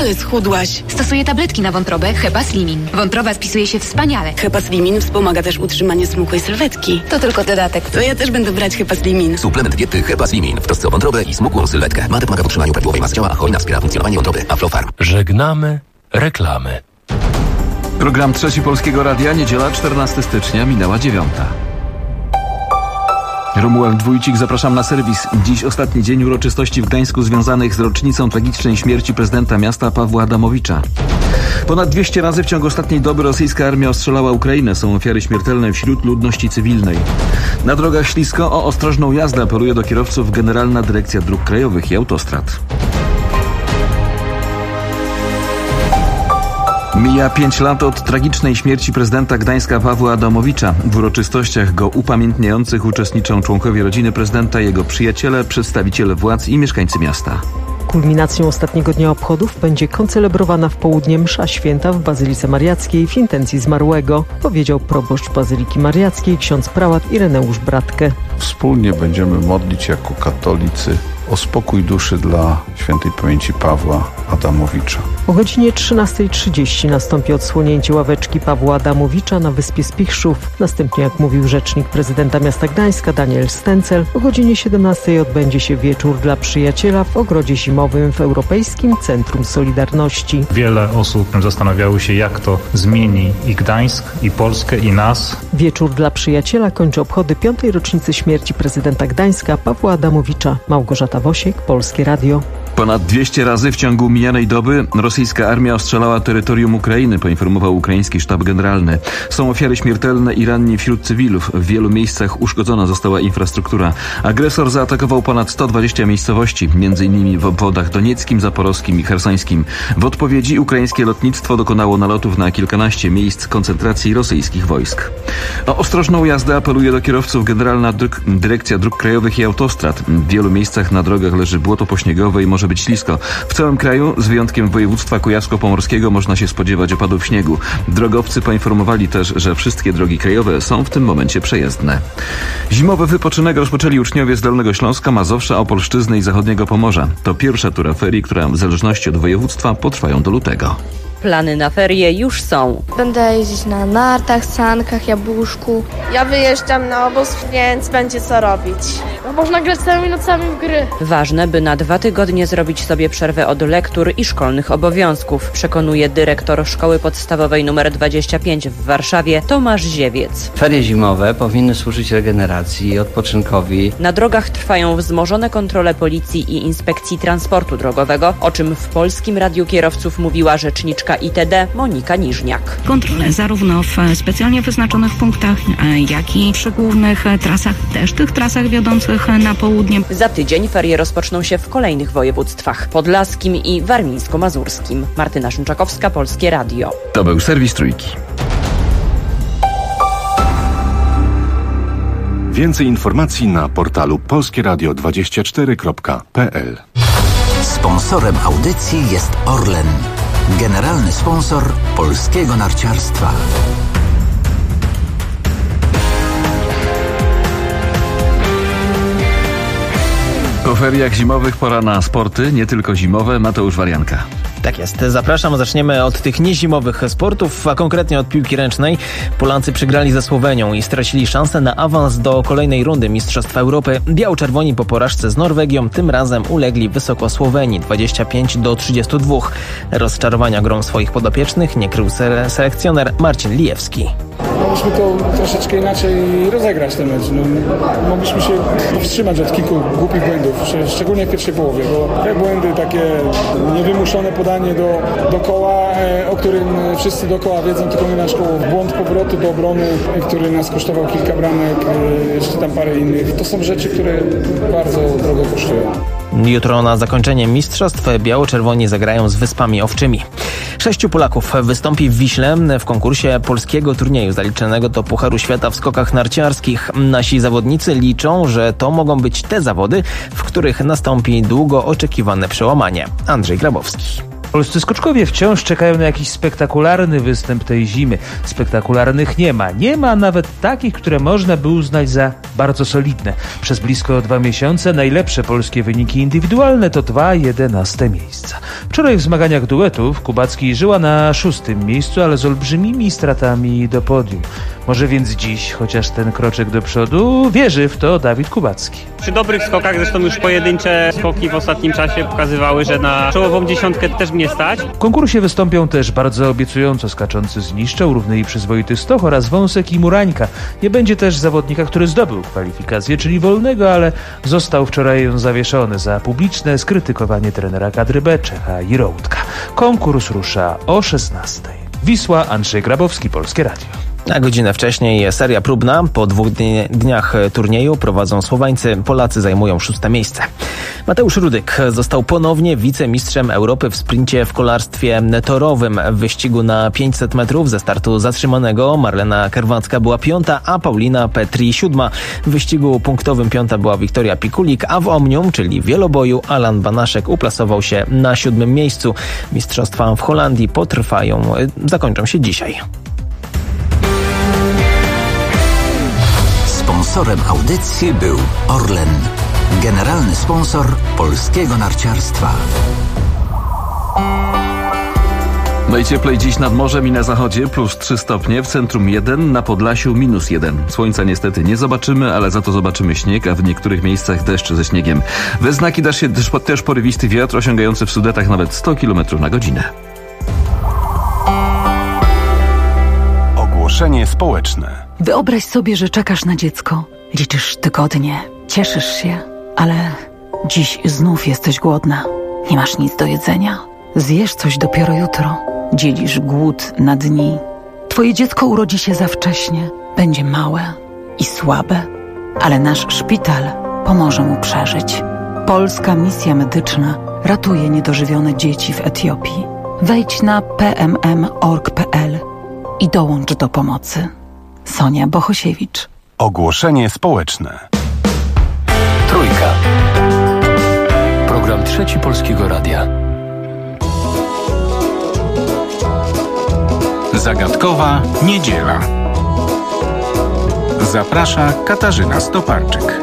Ale schudłaś. Stosuję tabletki na wątrobę Hepaslimin. Wątroba spisuje się wspaniale. Hepaslimin wspomaga też utrzymanie smukłej sylwetki. To tylko dodatek. To ja też będę brać Hepaslimin. Suplement diety Hepaslimin w trosce o wątrobę i smukłą sylwetkę. Mate pomaga w utrzymaniu prawidłowej masy ciała, a cholina wspiera funkcjonowanie wątroby. Aflofarm. Żegnamy reklamy. Program Trzeci Polskiego Radia, niedziela 14 stycznia, minęła 9. Romuald Wójcik, zapraszam na serwis. Dziś ostatni dzień uroczystości w Gdańsku związanych z rocznicą tragicznej śmierci prezydenta miasta Pawła Adamowicza. Ponad 200 razy w ciągu ostatniej doby rosyjska armia ostrzelała Ukrainę. Są ofiary śmiertelne wśród ludności cywilnej. Na drogach ślisko, o ostrożną jazdę apeluje do kierowców Generalna Dyrekcja Dróg Krajowych i Autostrad. Mija 5 lat od tragicznej śmierci prezydenta Gdańska Pawła Adamowicza. W uroczystościach go upamiętniających uczestniczą członkowie rodziny prezydenta, jego przyjaciele, przedstawiciele władz i mieszkańcy miasta. Kulminacją ostatniego dnia obchodów będzie koncelebrowana w południe msza święta w Bazylice Mariackiej w intencji zmarłego, powiedział proboszcz Bazyliki Mariackiej ksiądz prałat Ireneusz Bratkę. Wspólnie będziemy modlić jako katolicy o spokój duszy dla świętej pamięci Pawła Adamowicza. O godzinie 13:30 nastąpi odsłonięcie ławeczki Pawła Adamowicza na wyspie Spichrzów. Następnie, jak mówił rzecznik prezydenta miasta Gdańska Daniel Stencel, o godzinie 17:00 odbędzie się wieczór dla przyjaciela w ogrodzie zimowym w Europejskim Centrum Solidarności. Wiele osób zastanawiało się, jak to zmieni i Gdańsk, i Polskę, i nas. Wieczór dla przyjaciela kończy obchody 5. rocznicy śmierci prezydenta Gdańska Pawła Adamowicza. Małgorzata Wosiek, Polskie Radio. Ponad 200 razy w ciągu mijanej doby rosyjska armia ostrzelała terytorium Ukrainy, poinformował ukraiński sztab generalny. Są ofiary śmiertelne i ranni wśród cywilów. W wielu miejscach uszkodzona została infrastruktura. Agresor zaatakował ponad 120 miejscowości, m.in. w obwodach donieckim, zaporowskim i chersońskim. W odpowiedzi ukraińskie lotnictwo dokonało nalotów na kilkanaście miejsc koncentracji rosyjskich wojsk. O ostrożną jazdę apeluje do kierowców Generalna Dyrekcja Dróg Krajowych i Autostrad. W wielu miejscach na drogach leży błoto pośniegowe i może być ślisko. W całym kraju, z wyjątkiem województwa kujawsko-pomorskiego, można się spodziewać opadów śniegu. Drogowcy poinformowali też, że wszystkie drogi krajowe są w tym momencie przejezdne. Zimowy wypoczynek rozpoczęli uczniowie z Dolnego Śląska, Mazowsza, Opolszczyzny i Zachodniego Pomorza. To pierwsza tura ferii, która w zależności od województwa potrwają do lutego. Plany na ferie już są. Będę jeździć na nartach, sankach, jabłuszku. Ja wyjeżdżam na obóz, więc będzie co robić. Można grać całymi nocami w gry. Ważne, by na 2 tygodnie zrobić sobie przerwę od lektur i szkolnych obowiązków, przekonuje dyrektor Szkoły Podstawowej nr 25 w Warszawie Tomasz Ziewiec. Ferie zimowe powinny służyć regeneracji i odpoczynkowi. Na drogach trwają wzmożone kontrole policji i inspekcji transportu drogowego, o czym w Polskim Radiu Kierowców mówiła rzeczniczka ITD Monika Niżniak. Kontrole zarówno w specjalnie wyznaczonych punktach, jak i przy głównych trasach, też tych trasach wiodących na południe. Za tydzień ferie rozpoczną się w kolejnych województwach: podlaskim i warmińsko-mazurskim. Martyna Szymczakowska, Polskie Radio. To był serwis Trójki. Więcej informacji na portalu polskieradio24.pl. Sponsorem audycji jest Orlen, generalny sponsor polskiego narciarstwa. Po feriach zimowych pora na sporty, nie tylko zimowe. Mateusz Warianka. Tak jest, zapraszam. Zaczniemy od tych niezimowych sportów, a konkretnie od piłki ręcznej. Polacy przegrali ze Słowenią i stracili szansę na awans do kolejnej rundy Mistrzostw Europy. Biało-czerwoni po porażce z Norwegią tym razem ulegli wysoko Słowenii 25-32. Rozczarowania grą swoich podopiecznych nie krył selekcjoner Marcin Lijewski. Mogliśmy to troszeczkę inaczej rozegrać ten mecz. Mogliśmy się powstrzymać od kilku głupich błędów, szczególnie w pierwszej połowie, bo te błędy, takie niewymuszone podanie do koła, o którym wszyscy dookoła wiedzą, tylko nie nasz koło. Błąd powrotu do obrony, który nas kosztował kilka bramek, jeszcze tam parę innych. To są rzeczy, które bardzo drogo kosztują. Jutro na zakończenie mistrzostw biało-czerwoni zagrają z Wyspami Owczymi. 6 Polaków wystąpi w Wiśle w konkursie polskiego turnieju zaliczonego do Pucharu Świata w skokach narciarskich. Nasi zawodnicy liczą, że to mogą być te zawody, w których nastąpi długo oczekiwane przełamanie. Andrzej Grabowski. Polscy skoczkowie wciąż czekają na jakiś spektakularny występ tej zimy. Spektakularnych nie ma. Nie ma nawet takich, które można by uznać za bardzo solidne. Przez blisko 2 miesiące najlepsze polskie wyniki indywidualne to 2 11 miejsca. Wczoraj w zmaganiach duetów Kubacki żyła na 6. miejscu, ale z olbrzymimi stratami do podium. Może więc dziś, chociaż ten kroczek do przodu, wierzy w to Dawid Kubacki. Przy dobrych skokach, zresztą już pojedyncze skoki w ostatnim czasie pokazywały, że na czołową dziesiątkę też mnie stać. W konkursie wystąpią też bardzo obiecująco skaczący z niszczą, równy i przyzwoity Stoch oraz Wąsek i Murańka. Nie będzie też zawodnika, który zdobył kwalifikację, czyli Wolnego, ale został wczoraj zawieszony za publiczne skrytykowanie trenera kadry B, Czecha i Rołdka. Konkurs rusza o 16:00. Wisła, Andrzej Grabowski, Polskie Radio. Na godzinę wcześniej seria próbna. Po 2 dniach turnieju prowadzą Słowańcy. Polacy zajmują 6. miejsce. Mateusz Rudyk został ponownie wicemistrzem Europy w sprincie w kolarstwie torowym. W wyścigu na 500 metrów ze startu zatrzymanego Marlena Kerwacka była 5., a Paulina Petri 7. W wyścigu punktowym 5. była Wiktoria Pikulik, a w Omnium, czyli wieloboju, Alan Banaszek uplasował się na 7. miejscu. Mistrzostwa w Holandii zakończą się dzisiaj. Sponsorem audycji był Orlen, generalny sponsor polskiego narciarstwa. Najcieplej dziś nad morzem i na zachodzie +3 stopnie, w centrum 1, na Podlasiu -1. Słońca niestety nie zobaczymy, ale za to zobaczymy śnieg, a w niektórych miejscach deszcz ze śniegiem. We znaki da się też porywisty wiatr osiągający w Sudetach nawet 100 km na godzinę. Ogłoszenie społeczne. Wyobraź sobie, że czekasz na dziecko. Liczysz tygodnie, cieszysz się, ale dziś znów jesteś głodna. Nie masz nic do jedzenia. Zjesz coś dopiero jutro. Dzielisz głód na dni. Twoje dziecko urodzi się za wcześnie. Będzie małe i słabe, ale nasz szpital pomoże mu przeżyć. Polska misja medyczna ratuje niedożywione dzieci w Etiopii. Wejdź na pmm.org.pl i dołącz do pomocy. Sonia Bohosiewicz. Ogłoszenie społeczne. Trójka. Program Trzeci Polskiego Radia. Zagadkowa niedziela. Zaprasza Katarzyna Stoparczyk.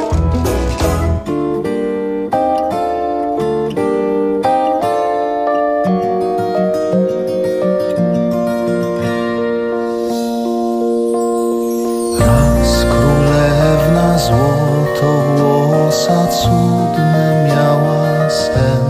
Złotowłosa cudny miała sen,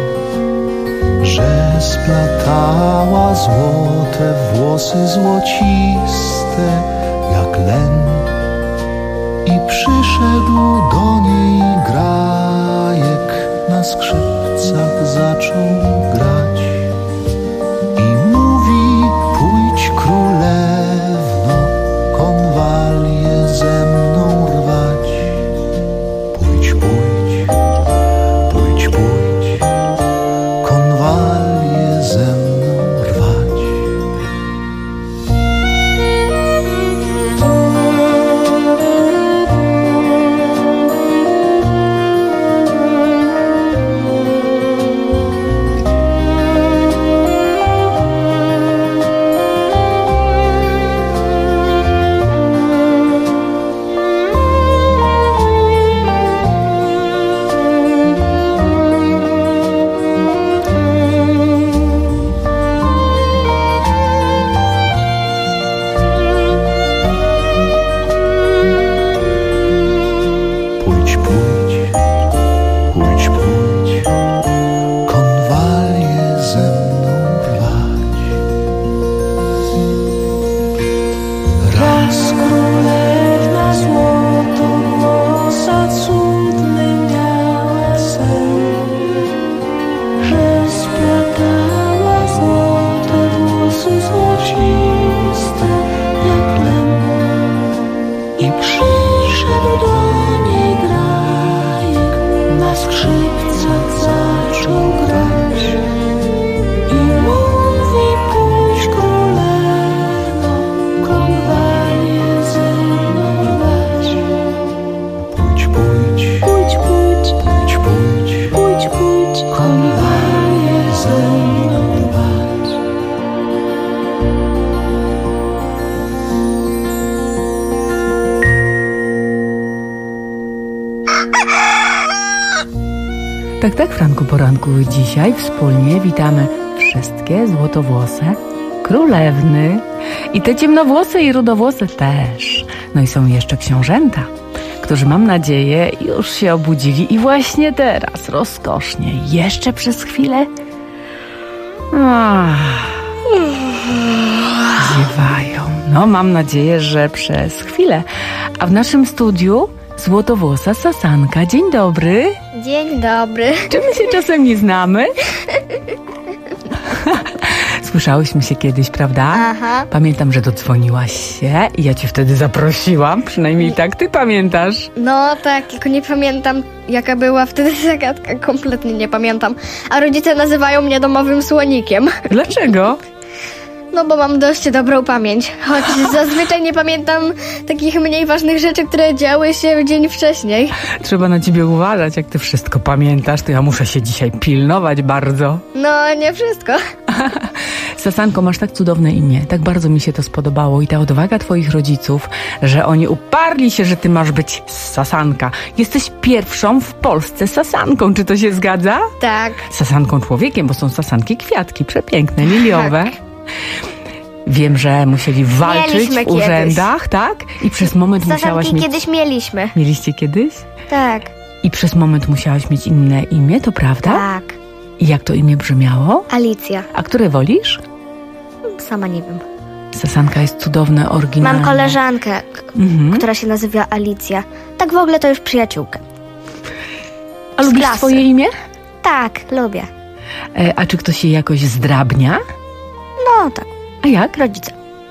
że splatała złote włosy złociste jak len. I przyszedł do niej grajek, na skrzypcach zaczął grać i mówi: pójdź królewno, konwalię ze mną rwać. Pójdź, konwalię ze mną rwać. Tak, Franku Poranku. Dzisiaj wspólnie witamy wszystkie złotowłose królewny. I te ciemnowłose i rudowłose też. No i są jeszcze książęta, którzy, mam nadzieję, już się obudzili i właśnie teraz, rozkosznie, jeszcze przez chwilę ziewają. No, mam nadzieję, że przez chwilę. A w naszym studiu złotowłosa Sasanka. Dzień dobry. Dzień dobry. Czy my się czasem nie znamy? Słyszałyśmy się kiedyś, prawda? Aha. Pamiętam, że dodzwoniłaś się i ja cię wtedy zaprosiłam. Przynajmniej tak ty pamiętasz. No tak, tylko nie pamiętam, jaka była wtedy zagadka. Kompletnie nie pamiętam. A rodzice nazywają mnie domowym słonikiem. Dlaczego? No bo mam dość dobrą pamięć. Choć zazwyczaj nie pamiętam takich mniej ważnych rzeczy, które działy się dzień wcześniej. Trzeba na ciebie uważać, jak ty wszystko pamiętasz. To ja muszę się dzisiaj pilnować bardzo. No, nie wszystko. Sasanko, masz tak cudowne imię. Tak bardzo mi się to spodobało. I ta odwaga twoich rodziców, że oni uparli się, że ty masz być Sasanka. Jesteś pierwszą w Polsce Sasanką. Czy to się zgadza? Tak. Sasanką człowiekiem, bo są Sasanki kwiatki. Przepiękne, liliowe. Tak. Wiem, że musieli walczyć Mieliśmy w urzędach, tak? I przez moment musiałaś mieć... kiedyś mieliśmy. Mieliście kiedyś? Tak. I przez moment musiałaś mieć inne imię, to prawda? Tak. I jak to imię brzmiało? Alicja. A które wolisz? Sama nie wiem. Sasanka jest cudowne, oryginalne. Mam koleżankę, która się nazywa Alicja. Tak w ogóle to już przyjaciółka. A lubisz swoje imię? Tak, lubię. A czy ktoś je jakoś zdrabnia? No tak. A jak? Rodzice.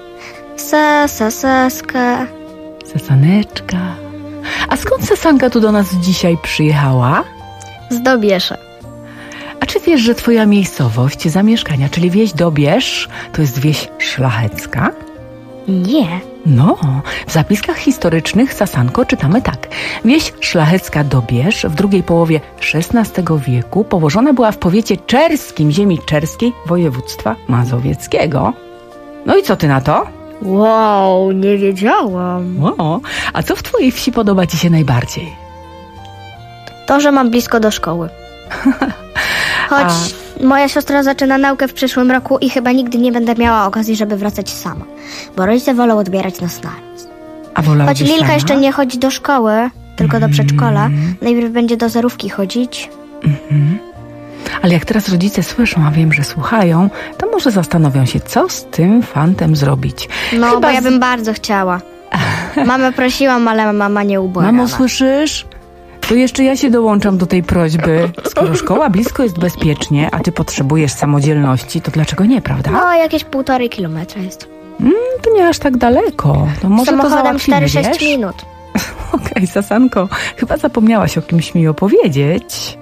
Saska. Sasaneczka. A skąd Sasanka tu do nas dzisiaj przyjechała? Z Dobiesza. A czy wiesz, że twoja miejscowość zamieszkania, czyli wieś Dobierz, to jest wieś szlachecka? Nie. No, w zapiskach historycznych, Sasanko, czytamy tak. Wieś szlachecka Dobierz w drugiej połowie XVI wieku położona była w powiecie czerskim ziemi czerskiej województwa mazowieckiego. No i co ty na to? Wow, nie wiedziałam. O, a co w twojej wsi podoba ci się najbardziej? To, że mam blisko do szkoły. Choć moja siostra zaczyna naukę w przyszłym roku i chyba nigdy nie będę miała okazji, żeby wracać sama. Bo rodzice wolą odbierać nas naraz. A wolałabyś Choć Lilka sama? jeszcze nie chodzi do szkoły, tylko do przedszkola. Najpierw będzie do zerówki chodzić. Ale jak teraz rodzice słyszą, a wiem, że słuchają, to może zastanowią się, co z tym fantem zrobić. No, Chyba bo ja bym bardzo chciała. Mamę prosiłam, ale mama nie ubłagała. Mamo, słyszysz? To jeszcze ja się dołączam do tej prośby. Skoro szkoła blisko jest bezpiecznie, a ty potrzebujesz samodzielności, to dlaczego nie, prawda? No, jakieś 1,5 kilometra jest. To nie aż tak daleko. To może samochodem to 4-6 minut. Okej, Sasanko, chyba zapomniałaś o kimś mi opowiedzieć.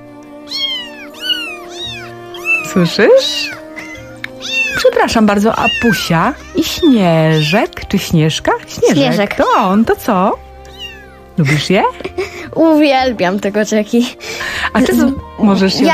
Słyszysz? Przepraszam bardzo, a Pusia i Śnieżek, czy Śnieżka? Śnieżek. To on, to co? Lubisz je? Uwielbiam te kociaki. A ty możesz się...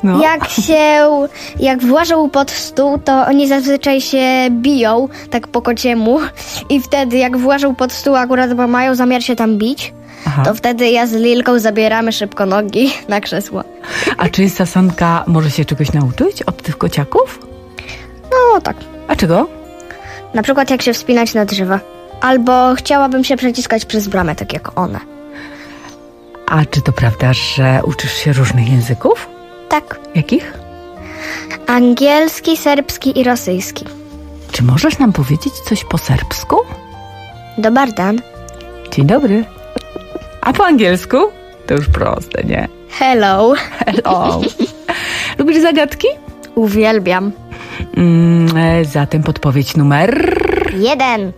Jak włożą pod stół, to oni zazwyczaj się biją, tak po kociemu. I wtedy, jak włożą pod stół, akurat bo mają zamiar się tam bić, to wtedy ja z Lilką zabieramy szybko nogi na krzesło. A czy Sasanka może się czegoś nauczyć od tych kociaków? No tak. A czego? Na przykład jak się wspinać na drzewa. Albo chciałabym się przeciskać przez bramę, tak jak one. A czy to prawda, że uczysz się różnych języków? Tak. Jakich? Angielski, serbski i rosyjski. Czy możesz nam powiedzieć coś po serbsku? Dobar dan. Dzień dobry. A po angielsku? To już proste, nie? Hello. Hello. Lubisz zagadki? Uwielbiam. Zatem podpowiedź numer... 1.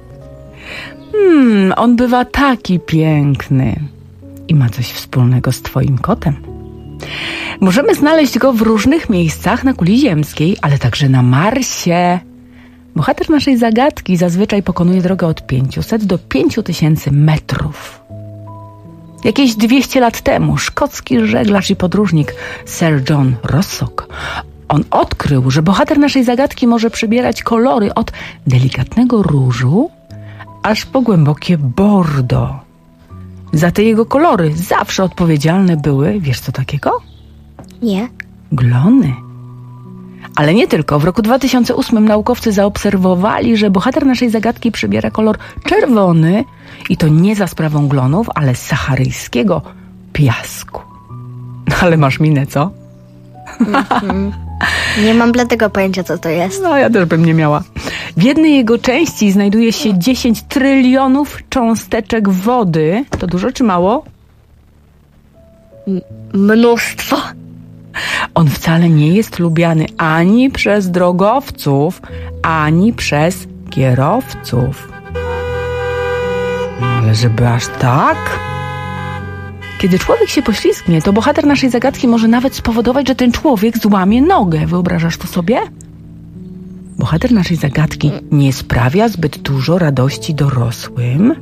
On bywa taki piękny i ma coś wspólnego z twoim kotem. Możemy znaleźć go w różnych miejscach na kuli ziemskiej, ale także na Marsie. Bohater naszej zagadki zazwyczaj pokonuje drogę od 500 do 5000 metrów. Jakieś 200 lat temu szkocki żeglarz i podróżnik Sir John Rossock, on odkrył, że bohater naszej zagadki może przybierać kolory od delikatnego różu aż po głębokie bordo. Za te jego kolory zawsze odpowiedzialne były, wiesz co takiego? Nie. Glony. Ale nie tylko. W roku 2008 naukowcy zaobserwowali, że bohater naszej zagadki przybiera kolor czerwony i to nie za sprawą glonów, ale saharyjskiego piasku. Ale masz minę, co? Nie mam dlatego pojęcia, co to jest. No, ja też bym nie miała. W jednej jego części znajduje się 10 trylionów cząsteczek wody. To dużo czy mało? Mnóstwo. On wcale nie jest lubiany ani przez drogowców, ani przez kierowców. Ale żeby aż tak? Kiedy człowiek się poślizgnie, to bohater naszej zagadki może nawet spowodować, że ten człowiek złamie nogę. Wyobrażasz to sobie? Bohater naszej zagadki nie sprawia zbyt dużo radości dorosłym.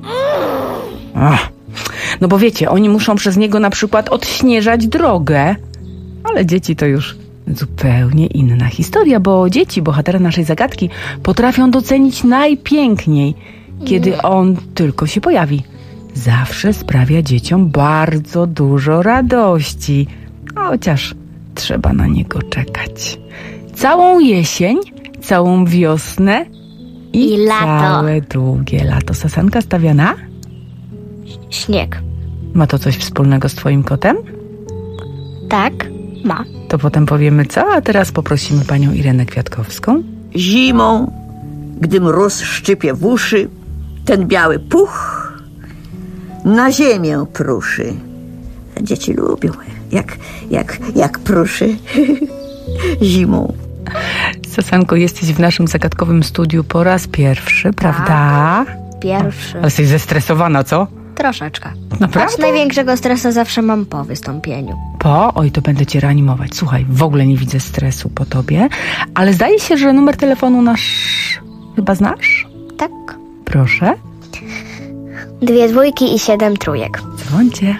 No bo wiecie, oni muszą przez niego na przykład odśnieżać drogę. Ale dzieci to już zupełnie inna historia, bo dzieci bohatera naszej zagadki potrafią docenić najpiękniej, kiedy on tylko się pojawi. Zawsze sprawia dzieciom bardzo dużo radości, chociaż trzeba na niego czekać. Całą jesień, całą wiosnę i lato. Całe długie lato. Sasanka stawia na? Śnieg. Ma to coś wspólnego z twoim kotem? Tak, ma. To potem powiemy co, a teraz poprosimy panią Irenę Kwiatkowską. Zimą, gdy mróz szczypie w uszy, ten biały puch na ziemię pruszy. Dzieci lubią, jak pruszy zimą. Sasanko, jesteś w naszym zagadkowym studiu po raz pierwszy, prawda? Pierwszy. Ale jesteś zestresowana, co? Troszeczkę. Naprawdę? Choć największego stresu zawsze mam po wystąpieniu. Oj, to będę cię reanimować. Słuchaj, w ogóle nie widzę stresu po tobie, ale zdaje się, że numer telefonu nasz chyba znasz? Tak. Proszę. 2 dwójki i 7 trójek. Dzwońcie.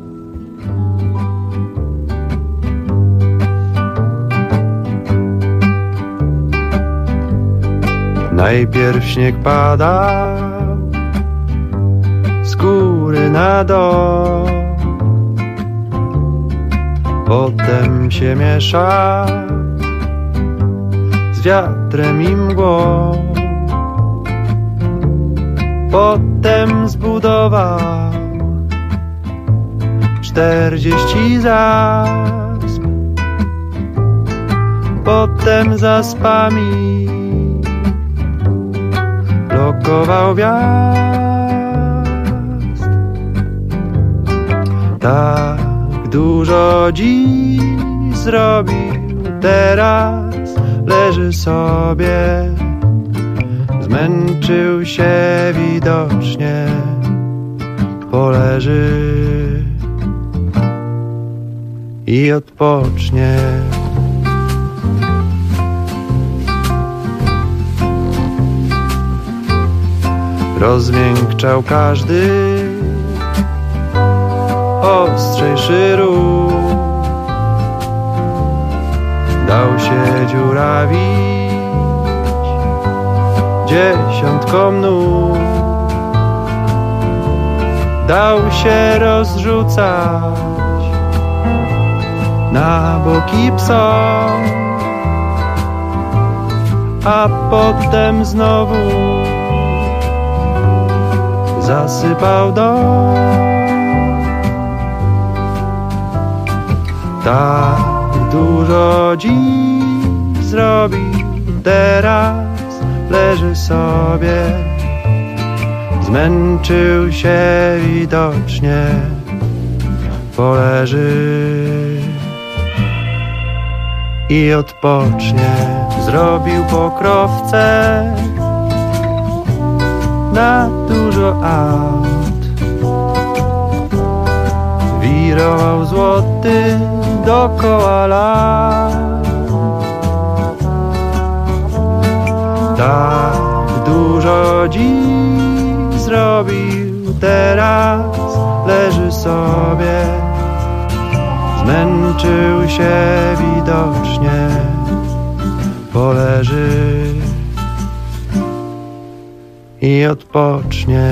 Najpierw śnieg pada z góry na dół, potem się miesza z wiatrem i mgłą, potem zbudował 40 zasp, potem zaspami blokował gwiazd. Tak dużo dziś zrobił, teraz leży sobie, zmęczył się widocznie, poleży i odpocznie. Rozmiękczał każdy ostrzejszy ruch, dał się dziurawić dziesiątkom nóg, dał się rozrzucać na boki psom, a potem znowu zasypał dom. Tak dużo dziś zrobił, teraz leży sobie, zmęczył się widocznie, poleży i odpocznie. Zrobił pokrowce na dużo aut, wirował złoty dokoła lat. Tak dużo dziś zrobił, teraz leży sobie, zmęczył się widocznie, poleży i odpocznie.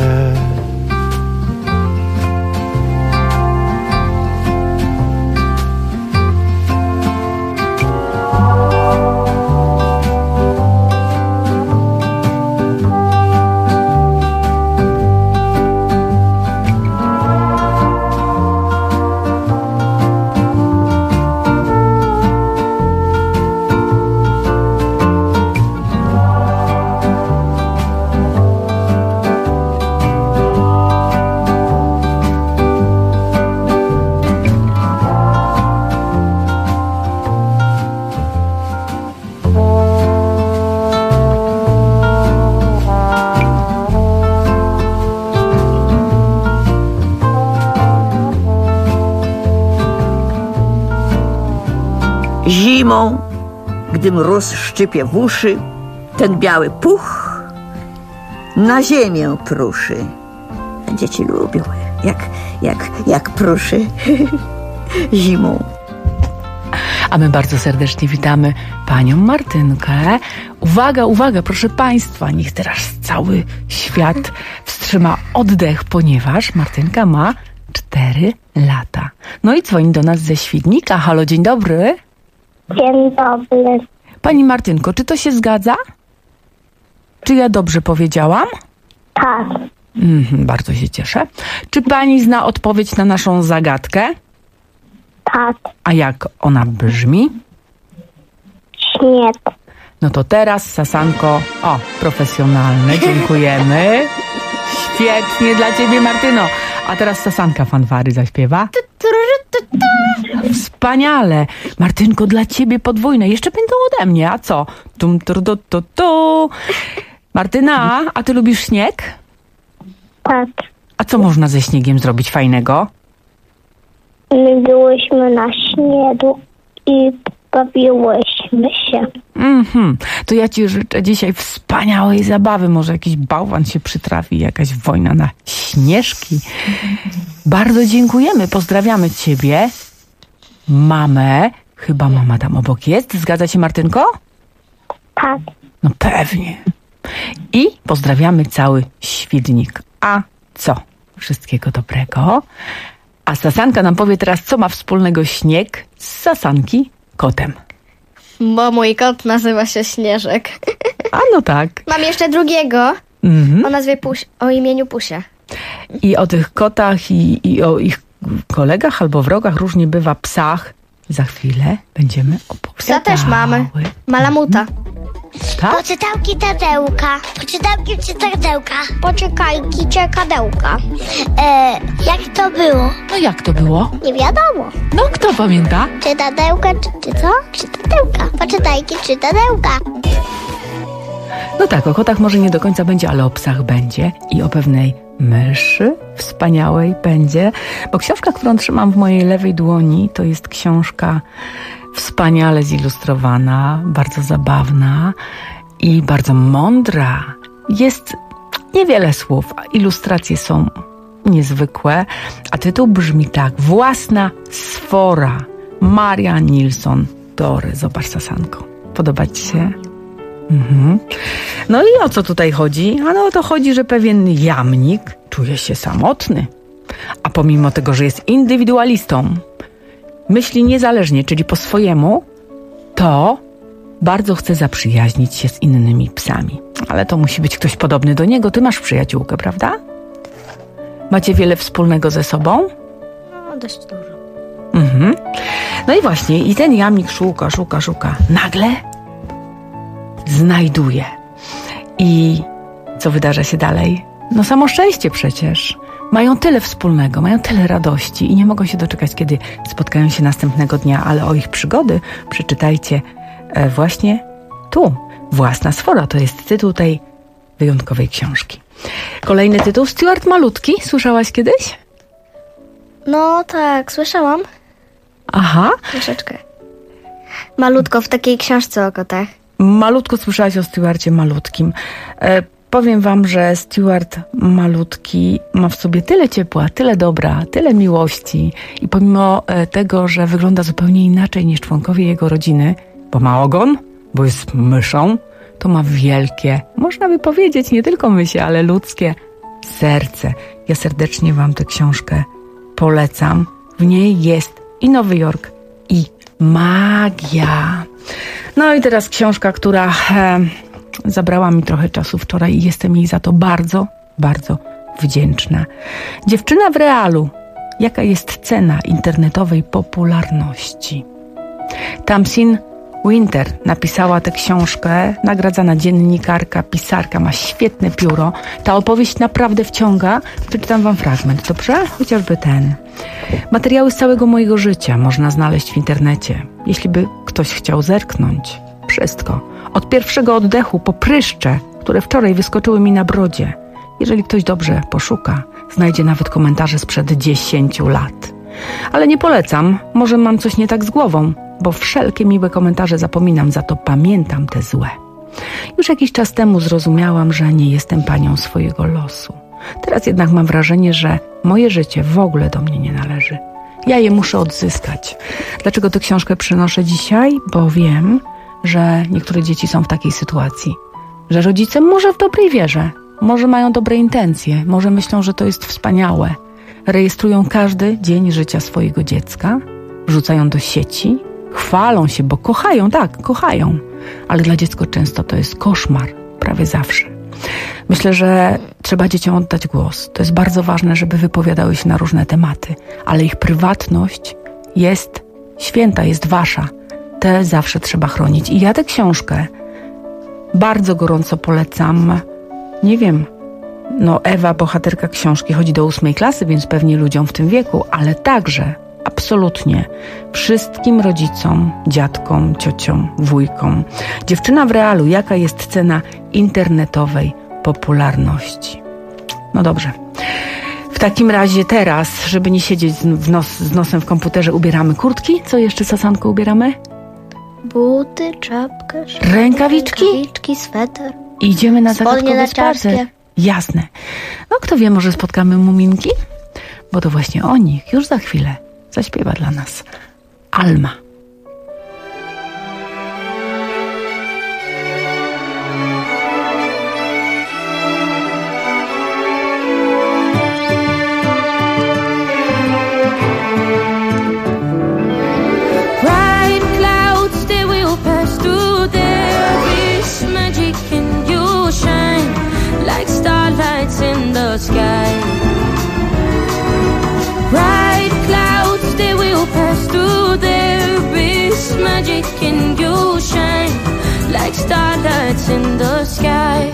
Zimą, gdy mróz szczypie w uszy, ten biały puch na ziemię pruszy. Dzieci lubią, jak pruszy zimą. A my bardzo serdecznie witamy panią Martynkę. Uwaga, uwaga, proszę państwa, niech teraz cały świat wstrzyma oddech, ponieważ Martynka ma 4 lata. No i dzwoni do nas ze Świdnika. Halo, dzień dobry. Dzień dobry. Pani Martynko, czy to się zgadza? Czy ja dobrze powiedziałam? Tak. Bardzo się cieszę. Czy pani zna odpowiedź na naszą zagadkę? Tak. A jak ona brzmi? Śnieg. No to teraz, Sasanko, profesjonalne, dziękujemy. Świetnie dla ciebie, Martyno. A teraz Sasanka fanfary zaśpiewa. Wspaniale. Martynko, dla ciebie podwójne. Jeszcze będą ode mnie, a co? Martyna, a ty lubisz śnieg? Tak. A co można ze śniegiem zrobić fajnego? My byłyśmy na śniegu i bawiłyśmy się. To ja ci życzę dzisiaj wspaniałej zabawy. Może jakiś bałwan się przytrafi, jakaś wojna na śnieżki. Bardzo dziękujemy, pozdrawiamy ciebie. Mamę. Chyba mama tam obok jest. Zgadza się, Martynko? Tak. No pewnie. I pozdrawiamy cały Świdnik. A co? Wszystkiego dobrego. A Sasanka nam powie teraz, co ma wspólnego śnieg z Sasanki kotem. Bo mój kot nazywa się Śnieżek. A no tak. Mam jeszcze drugiego o imieniu Pusia. I o tych kotach i o ich kolegach albo wrogach różnie bywa, psach. Za chwilę będziemy opowiadały. Psa też mamy. Malamuta. Tak? Poczytałki Tadełka. Poczytałki czytadełka. Poczekajki czekadełka. Jak to było? No jak to było? Nie wiadomo. No kto pamięta? Czytadełka, czy co? Czytadełka. Poczytajki czytadełka. No tak, o kotach może nie do końca będzie, ale o psach będzie. I o pewnej myszy wspaniałej będzie. Bo książka, którą trzymam w mojej lewej dłoni, to jest książka wspaniale zilustrowana, bardzo zabawna i bardzo mądra. Jest niewiele słów, a ilustracje są niezwykłe, a tytuł brzmi tak: Własna sfora. Maria Nilsson Dory. Zobacz, Sasanko. Podoba ci się? No i o co tutaj chodzi? No to chodzi, że pewien jamnik czuje się samotny, a pomimo tego, że jest indywidualistą, myśli niezależnie, czyli po swojemu, to bardzo chce zaprzyjaźnić się z innymi psami. Ale to musi być ktoś podobny do niego. Ty masz przyjaciółkę, prawda? Macie wiele wspólnego ze sobą? No, dość dużo. No i właśnie, i ten jamnik szuka. Nagle znajduje. I co wydarza się dalej? No samo szczęście przecież. Mają tyle wspólnego, mają tyle radości i nie mogą się doczekać, kiedy spotkają się następnego dnia, ale o ich przygody przeczytajcie właśnie tu. Własna sfora to jest tytuł tej wyjątkowej książki. Kolejny tytuł, Stuart Malutki. Słyszałaś kiedyś? No tak, słyszałam. Aha. Troszeczkę. Malutko w takiej książce o kotach. Malutko słyszałaś o Stuarcie Malutkim. Powiem wam, że Stuart Malutki ma w sobie tyle ciepła, tyle dobra, tyle miłości i pomimo tego, że wygląda zupełnie inaczej niż członkowie jego rodziny, bo ma ogon, bo jest myszą, to ma wielkie, można by powiedzieć, nie tylko mysie, ale ludzkie serce. Ja serdecznie wam tę książkę polecam. W niej jest i Nowy Jork, i magia. No i teraz książka, która zabrała mi trochę czasu wczoraj i jestem jej za to bardzo, bardzo wdzięczna. Dziewczyna w realu. Jaka jest cena internetowej popularności? Tamsin Winter napisała tę książkę, nagradzana dziennikarka, pisarka, ma świetne pióro. Ta opowieść naprawdę wciąga. Przeczytam wam fragment, dobrze? Chociażby ten. Materiały z całego mojego życia można znaleźć w internecie. Jeśli by ktoś chciał zerknąć. Wszystko. Od pierwszego oddechu po pryszcze, które wczoraj wyskoczyły mi na brodzie. Jeżeli ktoś dobrze poszuka, znajdzie nawet komentarze sprzed 10 lat. Ale nie polecam, może mam coś nie tak z głową. bo wszelkie miłe komentarze zapominam, za to pamiętam te złe. Już jakiś czas temu zrozumiałam, że nie jestem panią swojego losu. Teraz jednak mam wrażenie, że moje życie w ogóle do mnie nie należy. Ja je muszę odzyskać. Dlaczego tę książkę przynoszę dzisiaj? Bo wiem, że niektóre dzieci są w takiej sytuacji, że rodzice może w dobrej wierze, może mają dobre intencje, może myślą, że to jest wspaniałe. Rejestrują każdy dzień życia swojego dziecka, wrzucają do sieci, chwalą się, bo kochają, tak, kochają. Ale dla dziecka często to jest koszmar, prawie zawsze. Myślę, że trzeba dzieciom oddać głos. To jest bardzo ważne, żeby wypowiadały się na różne tematy, ale ich prywatność jest święta, jest wasza. Te zawsze trzeba chronić. I ja tę książkę bardzo gorąco polecam. Nie wiem, Ewa, bohaterka książki, chodzi do 8 klasy, więc pewnie ludziom w tym wieku, ale także absolutnie wszystkim rodzicom, dziadkom, ciociom, wujkom. Dziewczyna w realu, jaka jest cena internetowej popularności? No dobrze. W takim razie teraz, żeby nie siedzieć z nosem w komputerze, ubieramy kurtki. Co jeszcze, Sasanko, ubieramy? Buty, czapkę, rękawiczki, sweter. Idziemy na zagadkowy spacer. Jasne. No kto wie, może spotkamy muminki? Bo to właśnie o nich już za chwilę zaśpiewa dla nas Alma. In the sky, bright clouds, they will pass through. There is magic in you, shine like starlights in the sky.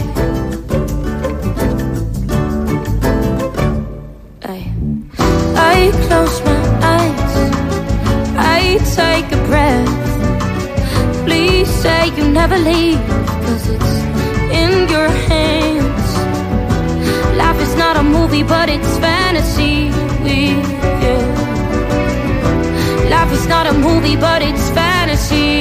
I close my eyes, I take a breath. Please say you never leave, 'cause it's in your hands. Life is not a movie, but it's fantasy with you. Life is not a movie, but it's fantasy.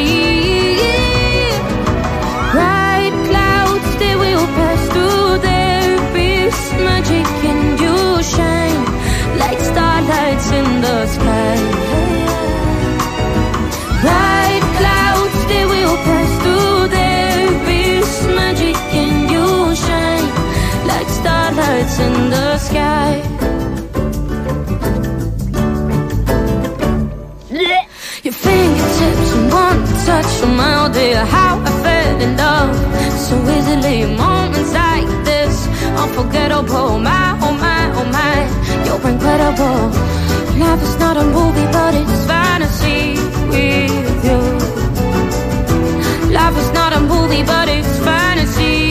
Bright clouds, they will pass through. There is magic in you, shine like starlights in the sky. Bright clouds, they will pass through. There is magic in you, shine like starlights in the sky. Your fingertips and one touch remind me of how I fell in love so easily. Moments like this, unforgettable. My, oh my, oh my, you're incredible. Life is not a movie, but it's fantasy with you. Life is not a movie, but it's fantasy.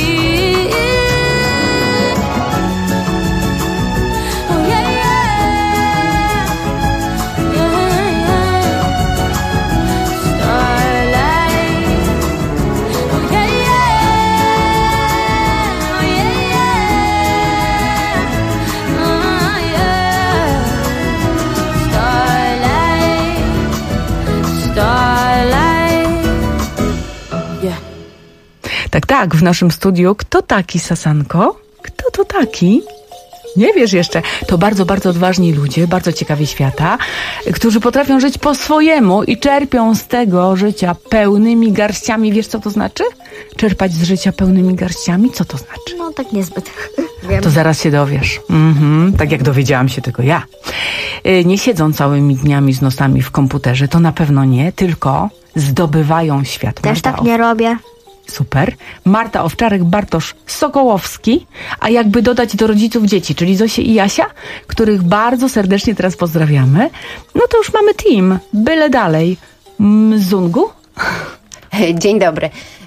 Tak, w naszym studiu. Kto taki, Sasanko? Kto to taki? Nie wiesz jeszcze. To bardzo, bardzo odważni ludzie, bardzo ciekawi świata, którzy potrafią żyć po swojemu i czerpią z tego życia pełnymi garściami. Wiesz, co to znaczy? Czerpać z życia pełnymi garściami? Co to znaczy? No, tak niezbyt. Wiem. To zaraz się dowiesz. Tak jak dowiedziałam się tylko ja. Nie siedzą całymi dniami z nosami w komputerze, to na pewno nie, tylko zdobywają świat. Też tak nie robię. Super. Marta Owczarek-Bartosz Sokołowski, a jakby dodać do rodziców dzieci, czyli Zosię i Jasia, których bardzo serdecznie teraz pozdrawiamy, no to już mamy team. Byle dalej. Mzungu? Dzień dobry.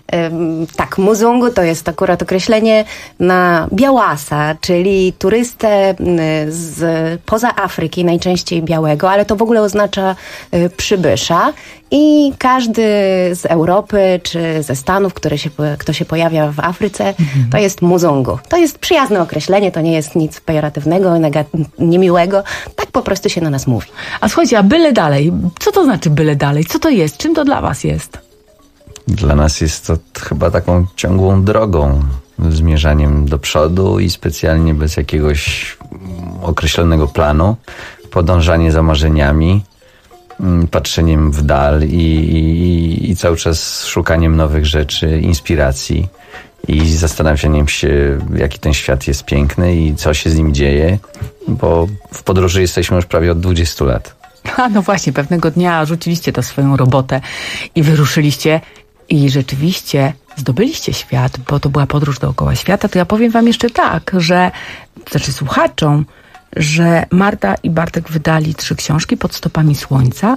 Tak, muzungu to jest akurat określenie na białasa, czyli turystę poza Afryki, najczęściej białego, ale to w ogóle oznacza przybysza. I każdy z Europy czy ze Stanów, kto się pojawia w Afryce, to jest muzungu. To jest przyjazne określenie, to nie jest nic pejoratywnego, niemiłego. Tak po prostu się na nas mówi. A słuchajcie, a byle dalej? Co to znaczy byle dalej? Co to jest? Czym to dla was jest? Dla nas jest to chyba taką ciągłą drogą, zmierzaniem do przodu i specjalnie bez jakiegoś określonego planu, podążanie za marzeniami, patrzeniem w dal i cały czas szukaniem nowych rzeczy, inspiracji i zastanawianiem się, jaki ten świat jest piękny i co się z nim dzieje, bo w podróży jesteśmy już prawie od 20 lat. No właśnie, pewnego dnia rzuciliście to swoją robotę i wyruszyliście i rzeczywiście zdobyliście świat, bo to była podróż dookoła świata. To ja powiem wam jeszcze tak, słuchaczom, że Marta i Bartek wydali 3 książki pod stopami słońca,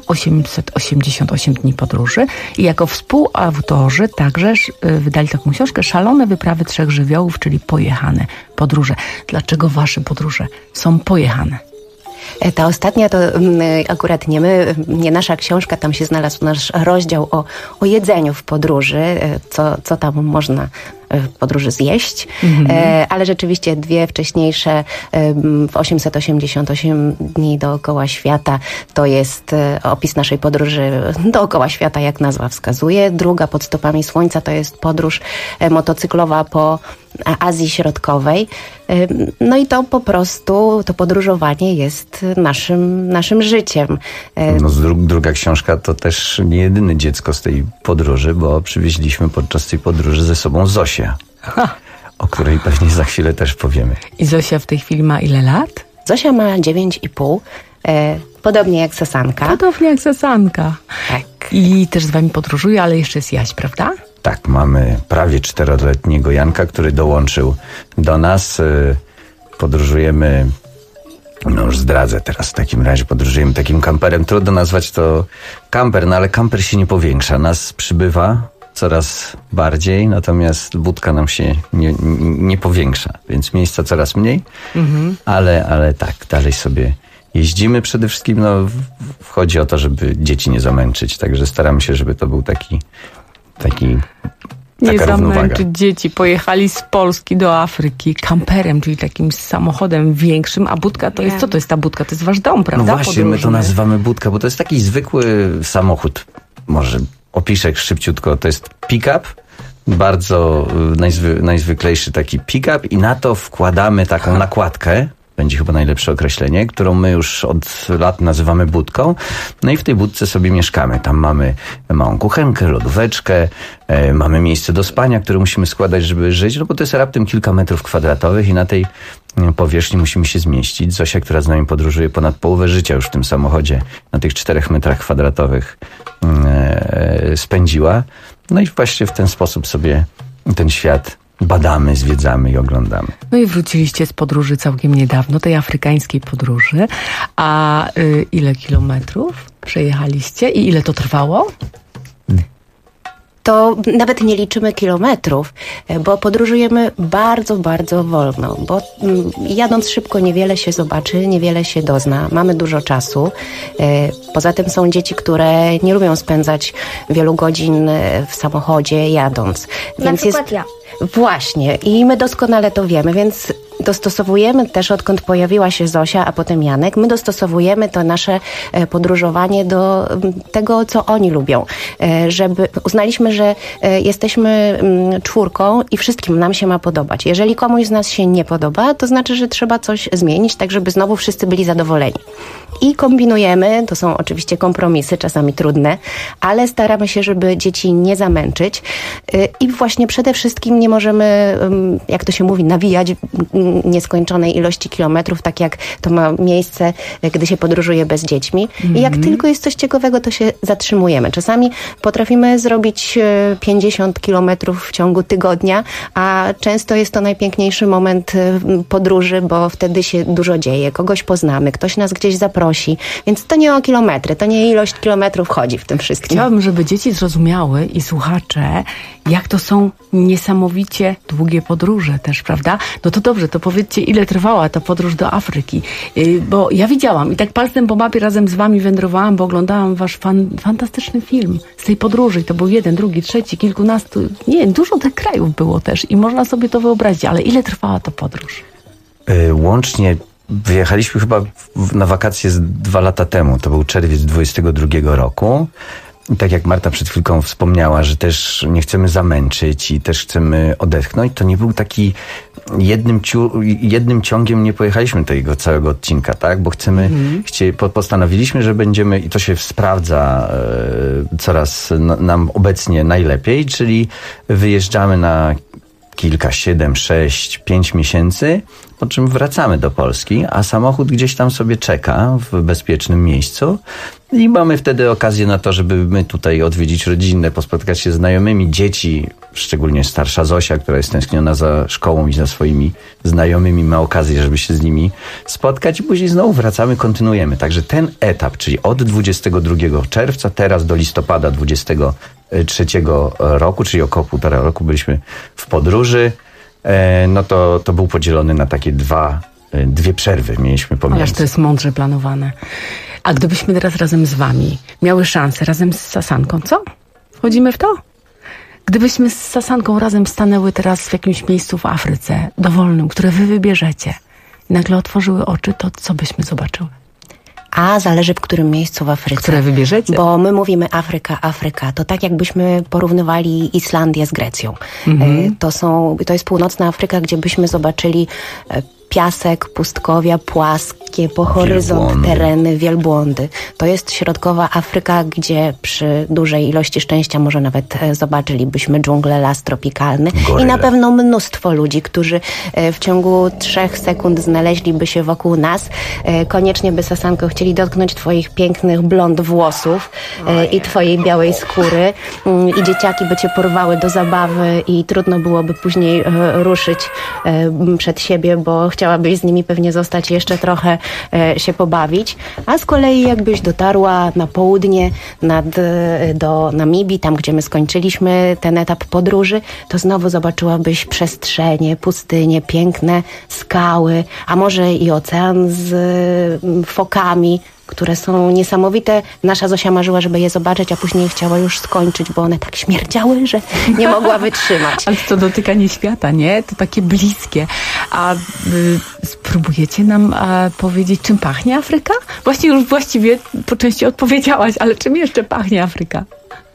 888 dni podróży i jako współautorzy także wydali taką książkę Szalone wyprawy 3 żywiołów, czyli pojechane podróże. Dlaczego wasze podróże są pojechane? Ta ostatnia to akurat nie nasza książka, tam się znalazł nasz rozdział o jedzeniu w podróży, co tam można w podróży zjeść, ale rzeczywiście 2 wcześniejsze w 888 dni dookoła świata to jest opis naszej podróży dookoła świata, jak nazwa wskazuje. Druga pod stopami słońca to jest podróż motocyklowa po Azji Środkowej. No i to po prostu, to podróżowanie jest naszym życiem. No, druga książka to też nie jedyne dziecko z tej podróży, bo przywieźliśmy podczas tej podróży ze sobą Zosię, o której pewnie za chwilę też powiemy. I Zosia w tej chwili ma ile lat? Zosia ma 9,5, podobnie jak Sasanka. Podobnie jak Sasanka. Tak. I też z wami podróżuje, ale jeszcze jest Jaś, prawda? Tak, mamy prawie 4-letniego Janka, który dołączył do nas. Podróżujemy, no już zdradzę teraz w takim razie, podróżujemy takim kamperem. Trudno nazwać to kamper, no ale kamper się nie powiększa. Nas przybywa coraz bardziej, natomiast budka nam się nie powiększa, więc miejsca coraz mniej, ale tak, dalej sobie jeździmy. Przede wszystkim chodzi o to, żeby dzieci nie zamęczyć, także staramy się, żeby to był taki nie zamęczyć dzieci. Pojechali z Polski do Afryki kamperem, czyli takim samochodem większym, a budka to jest, co to jest ta budka? To jest wasz dom, prawda? No właśnie, my to nazywamy budka, bo to jest taki zwykły samochód. Może opiszę szybciutko, to jest pick-up, bardzo najzwyklejszy taki pick-up i na to wkładamy taką nakładkę, będzie chyba najlepsze określenie, którą my już od lat nazywamy budką. No i w tej budce sobie mieszkamy. Tam mamy małą kuchenkę, lodóweczkę, mamy miejsce do spania, które musimy składać, żeby żyć, no bo to jest raptem kilka metrów kwadratowych i na tej powierzchni musimy się zmieścić. Zosia, która z nami podróżuje ponad połowę życia już w tym samochodzie, na tych 4 metrach kwadratowych spędziła. No i właśnie w ten sposób sobie ten świat badamy, zwiedzamy i oglądamy. No i wróciliście z podróży całkiem niedawno, tej afrykańskiej podróży. A ile kilometrów przejechaliście i ile to trwało? To nawet nie liczymy kilometrów, bo podróżujemy bardzo, bardzo wolno, bo jadąc szybko niewiele się zobaczy, niewiele się dozna. Mamy dużo czasu. Poza tym są dzieci, które nie lubią spędzać wielu godzin w samochodzie jadąc. Na przykład ja. Właśnie. I my doskonale to wiemy, więc dostosowujemy też, odkąd pojawiła się Zosia, a potem Janek, my dostosowujemy to nasze podróżowanie do tego, co oni lubią. Uznaliśmy, że jesteśmy 4 i wszystkim nam się ma podobać. Jeżeli komuś z nas się nie podoba, to znaczy, że trzeba coś zmienić, tak żeby znowu wszyscy byli zadowoleni. I kombinujemy, to są oczywiście kompromisy, czasami trudne, ale staramy się, żeby dzieci nie zamęczyć. I właśnie przede wszystkim nie możemy, jak to się mówi, nawijać nieskończonej ilości kilometrów, tak jak to ma miejsce, gdy się podróżuje bez dziećmi. I jak tylko jest coś ciekawego, to się zatrzymujemy. Czasami potrafimy zrobić 50 kilometrów w ciągu tygodnia, a często jest to najpiękniejszy moment podróży, bo wtedy się dużo dzieje. Kogoś poznamy, ktoś nas gdzieś zaprosi. Więc to nie o kilometry, to nie ilość kilometrów chodzi w tym wszystkim. Chciałabym, żeby dzieci zrozumiały i słuchacze, jak to są niesamowicie długie podróże też, prawda? No to dobrze, to powiedzcie, ile trwała ta podróż do Afryki. Bo ja widziałam i tak palcem po mapie razem z wami wędrowałam, bo oglądałam wasz fantastyczny film z tej podróży. I to był 1, 2, 3, kilkunastu, dużo tych krajów było też i można sobie to wyobrazić, ale ile trwała ta podróż? Łącznie wyjechaliśmy chyba na wakacje 2 lata temu. To był czerwiec 22 roku. I tak jak Marta przed chwilką wspomniała, że też nie chcemy zamęczyć i też chcemy odetchnąć, to nie był taki jednym ciągiem nie pojechaliśmy tego całego odcinka, tak? Bo postanowiliśmy, że będziemy, i to się sprawdza coraz nam obecnie najlepiej, czyli wyjeżdżamy na kilka, 7, 6, 5 miesięcy, po czym wracamy do Polski, a samochód gdzieś tam sobie czeka w bezpiecznym miejscu i mamy wtedy okazję na to, żeby my tutaj odwiedzić rodzinę, pospotkać się z znajomymi, dzieci, szczególnie starsza Zosia, która jest tęskniona za szkołą i za swoimi znajomymi, ma okazję, żeby się z nimi spotkać i później znowu wracamy, kontynuujemy. Także ten etap, czyli od 22 czerwca teraz do listopada 23 roku, czyli około 1,5 roku byliśmy w podróży, no to był podzielony na takie dwie przerwy mieliśmy pomiędzy. Ależ to jest mądrze planowane. A gdybyśmy teraz razem z wami miały szansę, razem z Sasanką, co? Wchodzimy w to? Gdybyśmy z Sasanką razem stanęły teraz w jakimś miejscu w Afryce, dowolnym, które wy wybierzecie, i nagle otworzyły oczy, to co byśmy zobaczyły? A zależy w którym miejscu w Afryce. Które wybierzecie? Bo my mówimy Afryka. To tak jakbyśmy porównywali Islandię z Grecją. To jest północna Afryka, gdzie byśmy zobaczyli piasek, pustkowia, płaskie, po horyzont tereny, wielbłądy. To jest środkowa Afryka, gdzie przy dużej ilości szczęścia może nawet zobaczylibyśmy dżunglę, las tropikalny. Goryle. I na pewno mnóstwo ludzi, którzy w ciągu 3 sekund znaleźliby się wokół nas. Koniecznie by, Sasanko, chcieli dotknąć twoich pięknych blond włosów i twojej białej skóry. I dzieciaki by cię porwały do zabawy i trudno byłoby później ruszyć przed siebie, bo chciałabyś z nimi pewnie zostać jeszcze trochę się pobawić. A z kolei jakbyś dotarła na południe do Namibii, tam gdzie my skończyliśmy ten etap podróży, to znowu zobaczyłabyś przestrzenie, pustynie, piękne skały, a może i ocean z fokami, które są niesamowite. Nasza Zosia marzyła, żeby je zobaczyć, a później chciała już skończyć, bo one tak śmierdziały, że nie mogła wytrzymać. Ale to dotykanie świata, nie? To takie bliskie. A spróbujecie nam powiedzieć, czym pachnie Afryka? Właściwie po części odpowiedziałaś, ale czym jeszcze pachnie Afryka?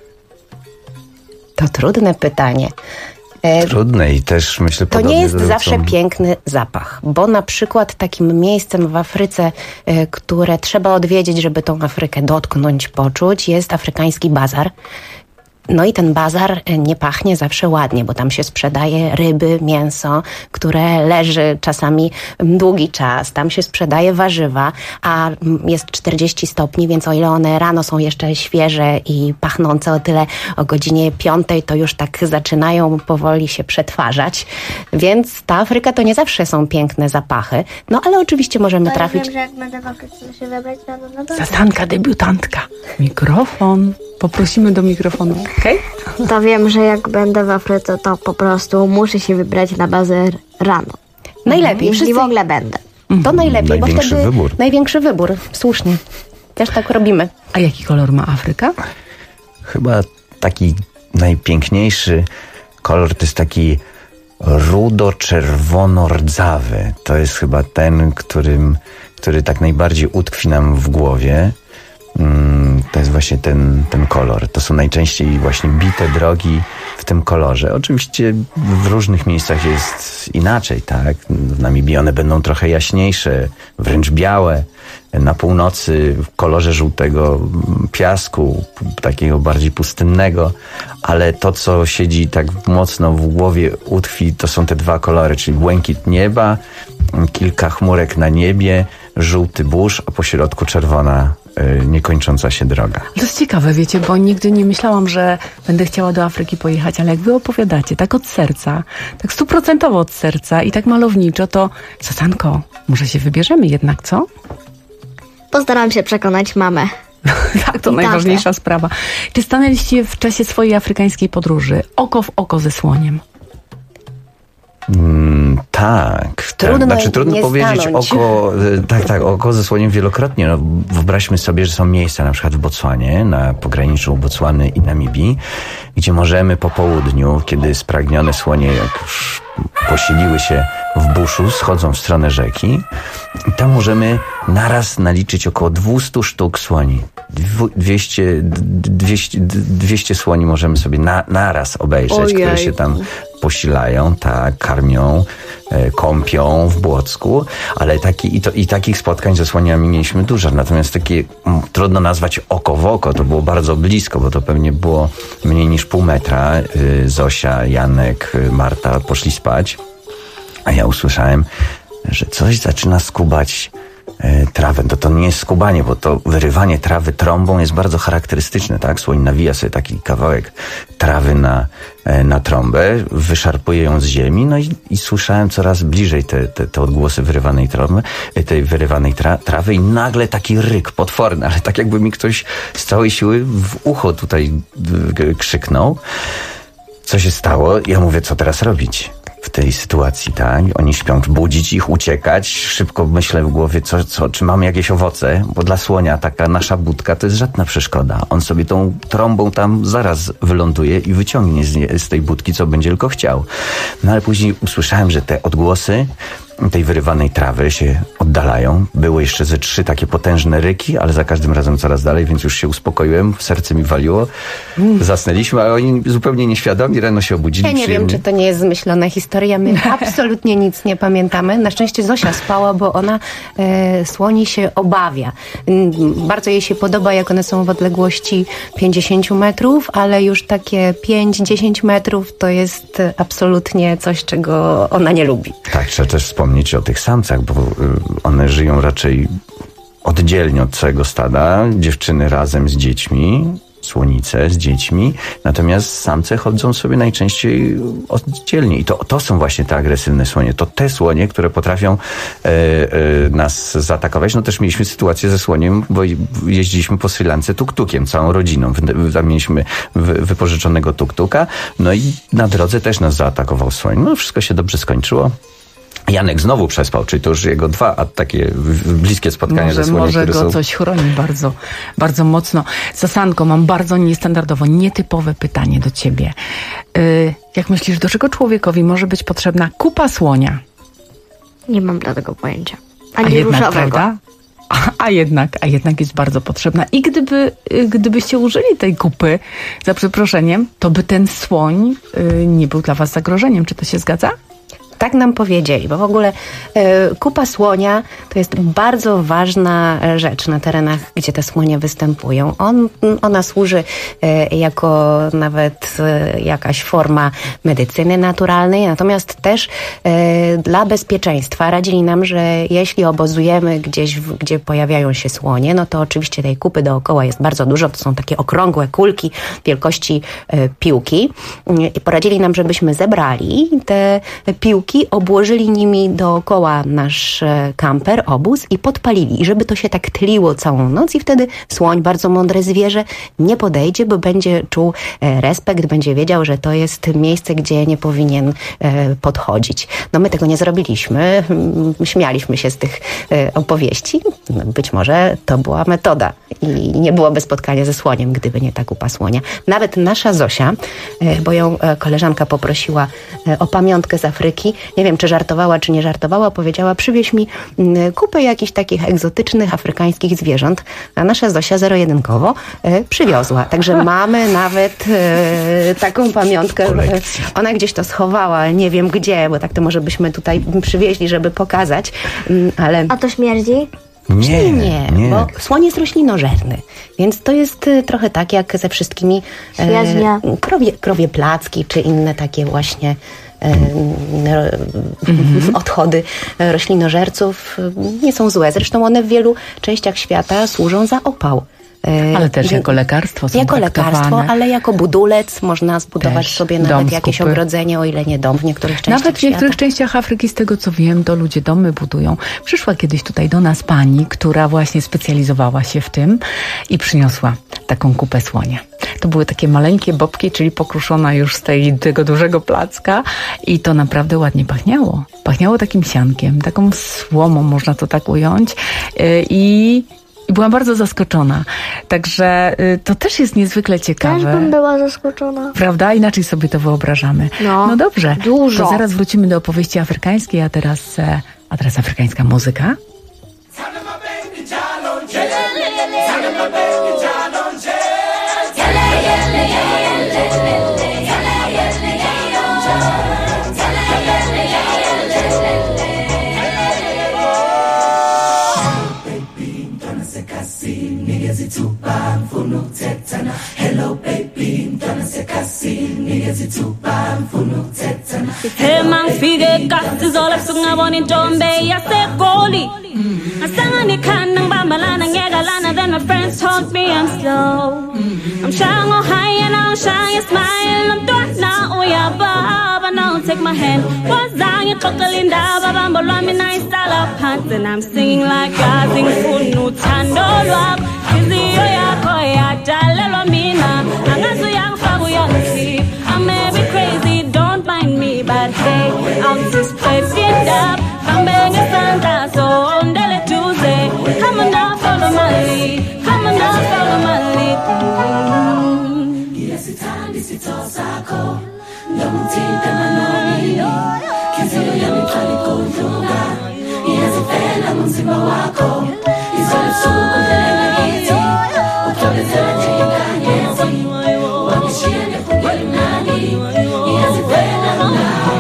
To trudne pytanie. Trudne i też myślę to nie jest zawsze piękny zapach, bo na przykład takim miejscem w Afryce, które trzeba odwiedzić, żeby tą Afrykę dotknąć, poczuć, jest afrykański bazar. No i ten bazar nie pachnie zawsze ładnie, bo tam się sprzedaje ryby, mięso, które leży czasami długi czas. Tam się sprzedaje warzywa, a jest 40 stopni, więc o ile one rano są jeszcze świeże i pachnące, o tyle o godzinie 5 to już tak zaczynają powoli się przetwarzać. Więc ta Afryka to nie zawsze są piękne zapachy. No ale oczywiście możemy trafić... Wiem, że jak będę w Afryce się wybrać, to Sasanka, debiutantka. Mikrofon. Poprosimy do mikrofonu, okej? To wiem, że jak będę w Afryce, to po prostu muszę się wybrać na bazar rano. Najlepiej. Jeśli w ogóle będę. To najlepiej, bo wtedy wybór. Największy wybór. Słusznie. Też tak robimy. A jaki kolor ma Afryka? Chyba taki najpiękniejszy kolor to jest taki rudo-czerwono-rdzawy. To jest chyba ten, który tak najbardziej utkwi nam w głowie. To jest właśnie ten kolor. To są najczęściej właśnie bite drogi w tym kolorze. Oczywiście w różnych miejscach jest inaczej, tak? W Namibii one będą trochę jaśniejsze, wręcz białe. Na północy w kolorze żółtego piasku, takiego bardziej pustynnego, ale to, co siedzi tak mocno w głowie, utkwi, to są te dwa kolory, czyli błękit nieba, kilka chmurek na niebie, żółty burz, a po środku czerwona, niekończąca się droga. To jest ciekawe, wiecie, bo nigdy nie myślałam, że będę chciała do Afryki pojechać, ale jak wy opowiadacie tak od serca, tak 100% od serca i tak malowniczo, to Susanko, może się wybierzemy jednak, co? Postaram się przekonać mamę. Tak, to najważniejsza sprawa. Czy stanęliście w czasie swojej afrykańskiej podróży oko w oko ze słoniem? Tak. Trudno powiedzieć stanąć. oko ze słoniem wielokrotnie. No, wyobraźmy sobie, że są miejsca, na przykład w Botswanie, na pograniczu Botswany i Namibii, gdzie możemy po południu, kiedy spragnione słonie jak już posiliły się w buszu, schodzą w stronę rzeki i tam możemy naraz naliczyć około 200 sztuk słoni. 200 słoni możemy sobie naraz obejrzeć, które się tam posilają, tak, karmią, kąpią w błocku, ale takich spotkań ze słoniami mieliśmy dużo, natomiast takie trudno nazwać oko w oko, to było bardzo blisko, bo to pewnie było mniej niż pół metra. Zosia, Janek, Marta poszli spać, a ja usłyszałem, że coś zaczyna skubać trawę. To nie jest skubanie, bo to wyrywanie trawy trąbą jest bardzo charakterystyczne, tak? Słoń nawija sobie taki kawałek trawy na trąbę, wyszarpuje ją z ziemi, no i słyszałem coraz bliżej te odgłosy wyrywanej trawy i nagle taki ryk potworny, ale tak jakby mi ktoś z całej siły w ucho tutaj krzyknął. Co się stało? Ja mówię, co teraz robić w tej sytuacji, tak? Oni śpią, budzić ich, uciekać. Szybko myślę w głowie, czy mamy jakieś owoce, bo dla słonia taka nasza budka to jest żadna przeszkoda. On sobie tą trąbą tam zaraz wyląduje i wyciągnie z tej budki, co będzie tylko chciał. No ale później usłyszałem, że te odgłosy tej wyrywanej trawy się oddalają. Były jeszcze ze 3 takie potężne ryki, ale za każdym razem coraz dalej, więc już się uspokoiłem, serce mi waliło. Zasnęliśmy, a oni zupełnie nieświadomi rano się obudzili. Ja nie wiem, czy to nie jest zmyślona historia. My absolutnie nic nie pamiętamy. Na szczęście Zosia spała, bo ona słoni się obawia. Bardzo jej się podoba, jak one są w odległości 50 metrów, ale już takie 5-10 metrów to jest absolutnie coś, czego ona nie lubi. Tak, trzeba też wspomnieć o tych samcach, bo one żyją raczej oddzielnie od całego stada. Dziewczyny razem z dziećmi, słonice z dziećmi, natomiast samce chodzą sobie najczęściej oddzielnie. I to są właśnie te agresywne słonie. To te słonie, które potrafią nas zaatakować. No też mieliśmy sytuację ze słoniem, bo jeździliśmy po Sri Lance tuk-tukiem, całą rodziną. Tam mieliśmy wypożyczonego tuk-tuka, no i na drodze też nas zaatakował słoń. No wszystko się dobrze skończyło. Janek znowu przespał, czyli to już jego 2 takie bliskie spotkania ze słoniem. Może go coś chroni bardzo, bardzo mocno. Sasanko, mam bardzo niestandardowo, nietypowe pytanie do ciebie. Jak myślisz, do czego człowiekowi może być potrzebna kupa słonia? Nie mam dla tego pojęcia. Ani różowego. A jednak jest bardzo potrzebna. I gdybyście użyli tej kupy, za przeproszeniem, to by ten słoń nie był dla was zagrożeniem. Czy to się zgadza? Tak nam powiedzieli, bo w ogóle kupa słonia to jest bardzo ważna rzecz na terenach, gdzie te słonie występują. Ona służy jako nawet jakaś forma medycyny naturalnej, natomiast też dla bezpieczeństwa radzili nam, że jeśli obozujemy gdzieś, gdzie pojawiają się słonie, no to oczywiście tej kupy dookoła jest bardzo dużo. To są takie okrągłe kulki wielkości piłki i poradzili nam, żebyśmy zebrali te piłki, obłożyli nimi dookoła nasz kamper, obóz i podpalili. I żeby to się tak tliło całą noc i wtedy słoń, bardzo mądre zwierzę, nie podejdzie, bo będzie czuł respekt, będzie wiedział, że to jest miejsce, gdzie nie powinien podchodzić. No my tego nie zrobiliśmy. Śmialiśmy się z tych opowieści. No, być może to była metoda i nie byłoby spotkania ze słoniem, gdyby nie ta kupa słonia. Nawet nasza Zosia, bo ją koleżanka poprosiła o pamiątkę z Afryki, nie wiem, czy żartowała, czy nie żartowała, powiedziała: przywieź mi kupę jakichś takich egzotycznych afrykańskich zwierząt. A nasza Zosia zero-jedynkowo przywiozła. Także mamy nawet taką pamiątkę. Ona gdzieś to schowała, ale nie wiem gdzie, bo tak to może byśmy tutaj przywieźli, żeby pokazać. Ale... A to śmierdzi? Nie, bo słoń jest roślinożerny, więc to jest trochę tak jak ze wszystkimi krowie placki, czy inne takie właśnie odchody roślinożerców nie są złe. Zresztą one w wielu częściach świata służą za opał. Ale też jako lekarstwo są jako traktowane. lekarstwo, ale jako budulec można zbudować sobie nawet jakieś ogrodzenie, o ile nie dom w niektórych częściach Nawet w niektórych częściach Afryki, z tego co wiem, to ludzie domy budują. Przyszła kiedyś tutaj do nas pani, która właśnie specjalizowała się w tym i przyniosła taką kupę słonia. To były takie maleńkie bobki, czyli pokruszona już z tego dużego placka i to naprawdę ładnie pachniało. Pachniało takim siankiem, taką słomą, można to tak ująć. I byłam bardzo zaskoczona. Także to też jest niezwykle ciekawe. Też bym była zaskoczona. Prawda? Inaczej sobie to wyobrażamy. No dobrze. Dużo. To zaraz wrócimy do opowieści afrykańskiej, a teraz afrykańska muzyka. Hello baby, mntwana sekhasini nikeze ithuba ngifuna ukuthethana. Hey mangifike kasizolo singabona intombi yaseGoli. Ngasanga nikhanda ngibambalana ngekalana, then my friends told me I'm slow. I'm shying on high and I'm shying smile. I'm mntwana uyababa, now take my hand. Wazange xoxela indaba bambo lwami nayisala phansi, and I'm singing like gazi ngifuna uthando lwakho. Inhliziyo yakho yadalelwa mina, angazi uyangifaka uyangikhipha. I may be crazy, don't mind me, but hey, I'll just play it up. Bambe ngesandla sondele duze. Come on now, follow my lead. Come on now, follow my lead. Ngiyasithanda isitho sakho, ngiyamthinta manoni. Inhliziyo yami iqala ikudlunga, iyazifela ngomzimba wakho. Izolo ebusuku ndlela ngakithi, uxolezela nje inkanyezi. Wangishiya nephungela imnandi, iyazifela nawe.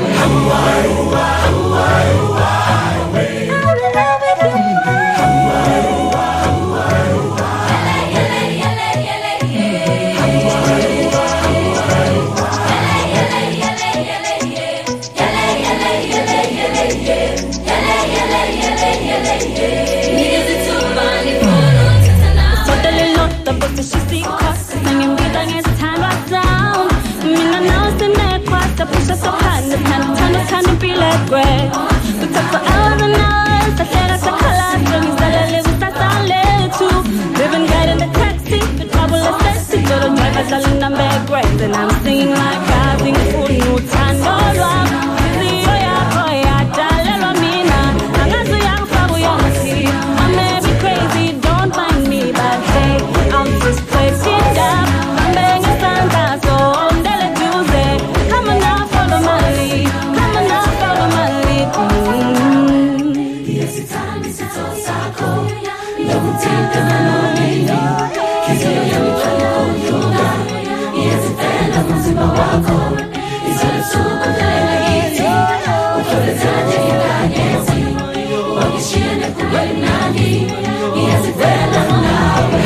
And I'm singing like I sing for you, Tando Love. Inhliziyo yakho yadalelwa mina, angazi uyangifaka uyangikhipha. I may be crazy, don't mind me, but hey, I'll just play it up. Bambe ngesandla sondele duze. Come on now, follow my lead. Come on now, follow my lead. Ngiyasithanda isitho sakho, ngiyakuthinta manoni. Inhliziyo yami iqala ikudlunga, iyazifela ngomzimba wakho. Izolo ebusuku ndlela ngakithi, uxolezela nje inkanyezi. Wangishiya nephungela imnandi, iyazifela nawe.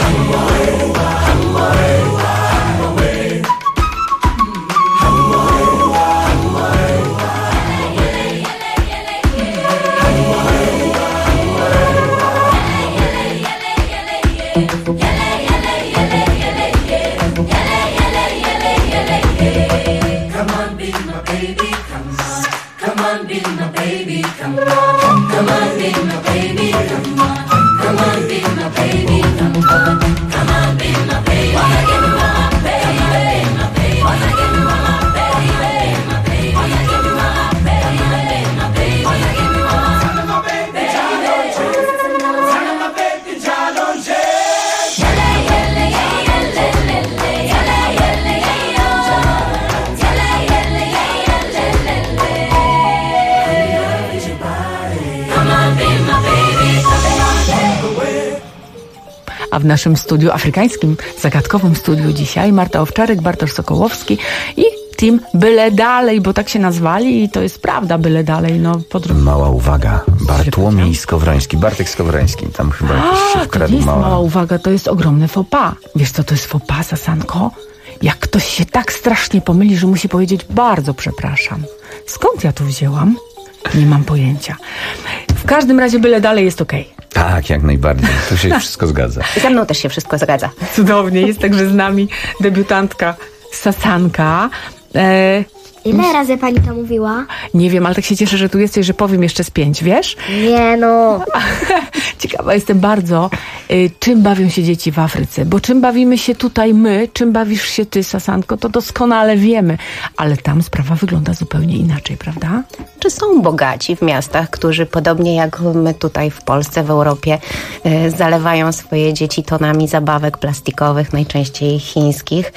A w naszym studiu, afrykańskim, zagadkowym studiu dzisiaj Marta Owczarek, Bartosz Sokołowski i team Byle Dalej, bo tak się nazwali i to jest prawda, Byle Dalej. No, Mała uwaga, Bartłomiej Skowroński, Bartek Skowroński, tam chyba jakoś się wkradł. To nie jest mała uwaga, to jest ogromny faux pas. Wiesz co to jest faux pas, Sasanko? Jak ktoś się tak strasznie pomyli, że musi powiedzieć bardzo przepraszam. Skąd ja to wzięłam? Nie mam pojęcia. W każdym razie Byle Dalej jest okej. Tak, jak najbardziej. Tu się wszystko zgadza. Ze mną też się wszystko zgadza. Cudownie. Jest także z nami debiutantka Sasanka. Ile razy pani to mówiła? Nie wiem, ale tak się cieszę, że tu jesteś, że powiem jeszcze z 5, wiesz? Nie no. Ciekawa jestem bardzo, czym bawią się dzieci w Afryce, bo czym bawimy się tutaj my, czym bawisz się ty, Sasanko, to doskonale wiemy, ale tam sprawa wygląda zupełnie inaczej, prawda? Czy są bogaci w miastach, którzy podobnie jak my tutaj w Polsce, w Europie, zalewają swoje dzieci tonami zabawek plastikowych, najczęściej chińskich,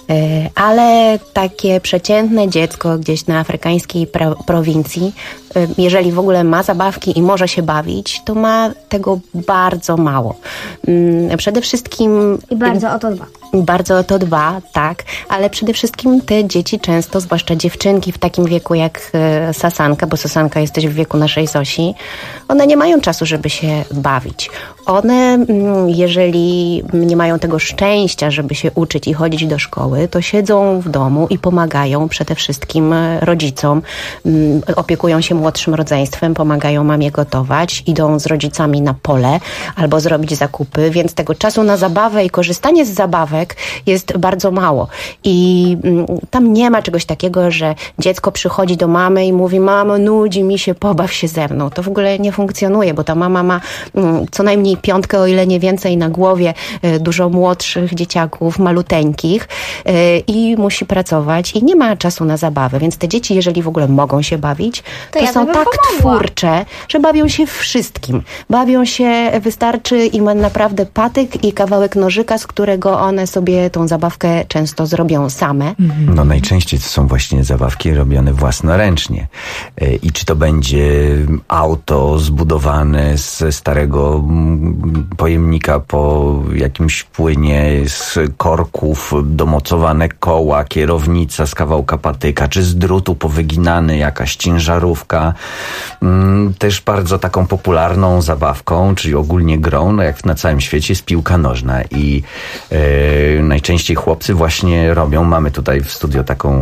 ale takie przeciętne dziecko gdzieś na afrykańskiej prowincji, jeżeli w ogóle ma zabawki i może się bawić, to ma tego bardzo mało. Przede wszystkim... I bardzo o to dba. Bardzo o to dba, tak, ale przede wszystkim te dzieci często, zwłaszcza dziewczynki w takim wieku jak Sasanka, bo Sasanka jesteś w wieku naszej Zosi, one nie mają czasu, żeby się bawić. One, jeżeli nie mają tego szczęścia, żeby się uczyć i chodzić do szkoły, to siedzą w domu i pomagają przede wszystkim rodzicom, opiekują się młodszym rodzeństwem, pomagają mamie gotować, idą z rodzicami na pole albo zrobić zakupy, więc tego czasu na zabawę i korzystanie z zabawek jest bardzo mało. I tam nie ma czegoś takiego, że dziecko przychodzi do mamy i mówi: mamo, nudzi mi się, pobaw się ze mną. To w ogóle nie funkcjonuje, bo ta mama ma co najmniej 5, o ile nie więcej na głowie, dużo młodszych dzieciaków, maluteńkich i musi pracować i nie ma czasu na zabawę. Więc te dzieci, jeżeli w ogóle mogą się bawić, to ja są tak pomogła. twórcze, że bawią się wszystkim. Bawią się, wystarczy im naprawdę patyk i kawałek nożyka, z którego one sobie tą zabawkę często zrobią same. No najczęściej to są właśnie zabawki robione własnoręcznie. I czy to będzie auto zbudowane ze starego pojemnika po jakimś płynie, z korków domocowane koła, kierownica z kawałka patyka, czy z drutu powyginany jakaś ciężarówka. Też bardzo taką popularną zabawką, czyli ogólnie grą, no jak na całym świecie, jest piłka nożna. I najczęściej chłopcy właśnie robią, mamy tutaj w studio taką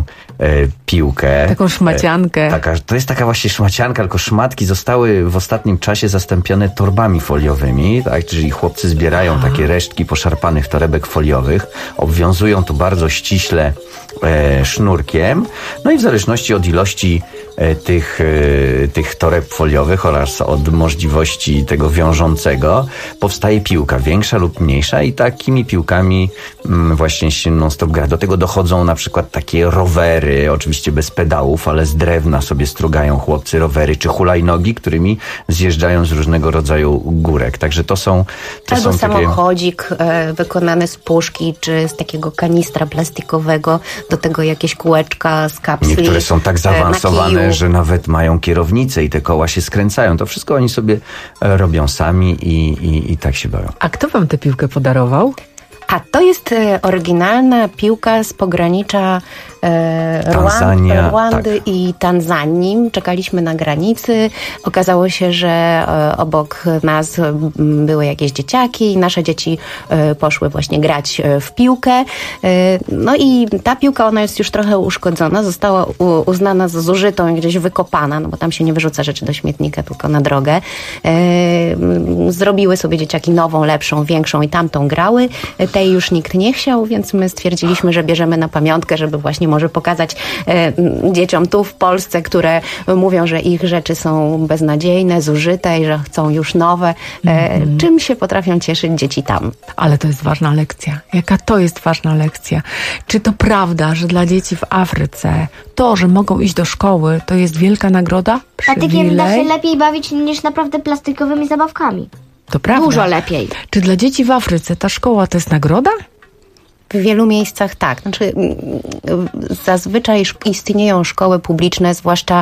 piłkę. Taką szmaciankę. To jest taka właśnie szmacianka, tylko szmatki zostały w ostatnim czasie zastąpione torbami foliowymi, tak? Czyli chłopcy zbierają takie resztki poszarpanych torebek foliowych, obwiązują to bardzo ściśle sznurkiem, no i w zależności od ilości tych toreb foliowych oraz od możliwości tego wiążącego powstaje piłka, większa lub mniejsza, i takimi piłkami właśnie się non-stop gra. Do tego dochodzą na przykład takie rowery, oczywiście bez pedałów, ale z drewna sobie strugają chłopcy rowery, czy hulajnogi, którymi zjeżdżają z różnego rodzaju górek. Także to są Albo takie... samochodzik wykonany z puszki, czy z takiego kanistra plastikowego, do tego jakieś kółeczka z kapsli. Niektóre są tak zaawansowane, że nawet mają kierownicę i te koła się skręcają. To wszystko oni sobie robią sami i tak się bawią. A kto wam tę piłkę podarował? A to jest oryginalna piłka z pogranicza Tanzania, Rwandy i Tanzanii. Czekaliśmy na granicy. Okazało się, że obok nas były jakieś dzieciaki i nasze dzieci poszły właśnie grać w piłkę. No i ta piłka, ona jest już trochę uszkodzona. Została uznana za zużytą i gdzieś wykopana, no bo tam się nie wyrzuca rzeczy do śmietnika, tylko na drogę. Zrobiły sobie dzieciaki nową, lepszą, większą i tamtą grały. Tej już nikt nie chciał, więc my stwierdziliśmy, że bierzemy na pamiątkę, żeby właśnie może pokazać dzieciom tu w Polsce, które mówią, że ich rzeczy są beznadziejne, zużyte i że chcą już nowe. Czym się potrafią cieszyć dzieci tam? Ale to jest ważna lekcja. Jaka to jest ważna lekcja? Czy to prawda, że dla dzieci w Afryce to, że mogą iść do szkoły, to jest wielka nagroda? Patykiem da się lepiej bawić niż naprawdę plastikowymi zabawkami. To prawda. Dużo lepiej. Czy dla dzieci w Afryce ta szkoła to jest nagroda? W wielu miejscach tak. Znaczy, zazwyczaj istnieją szkoły publiczne, zwłaszcza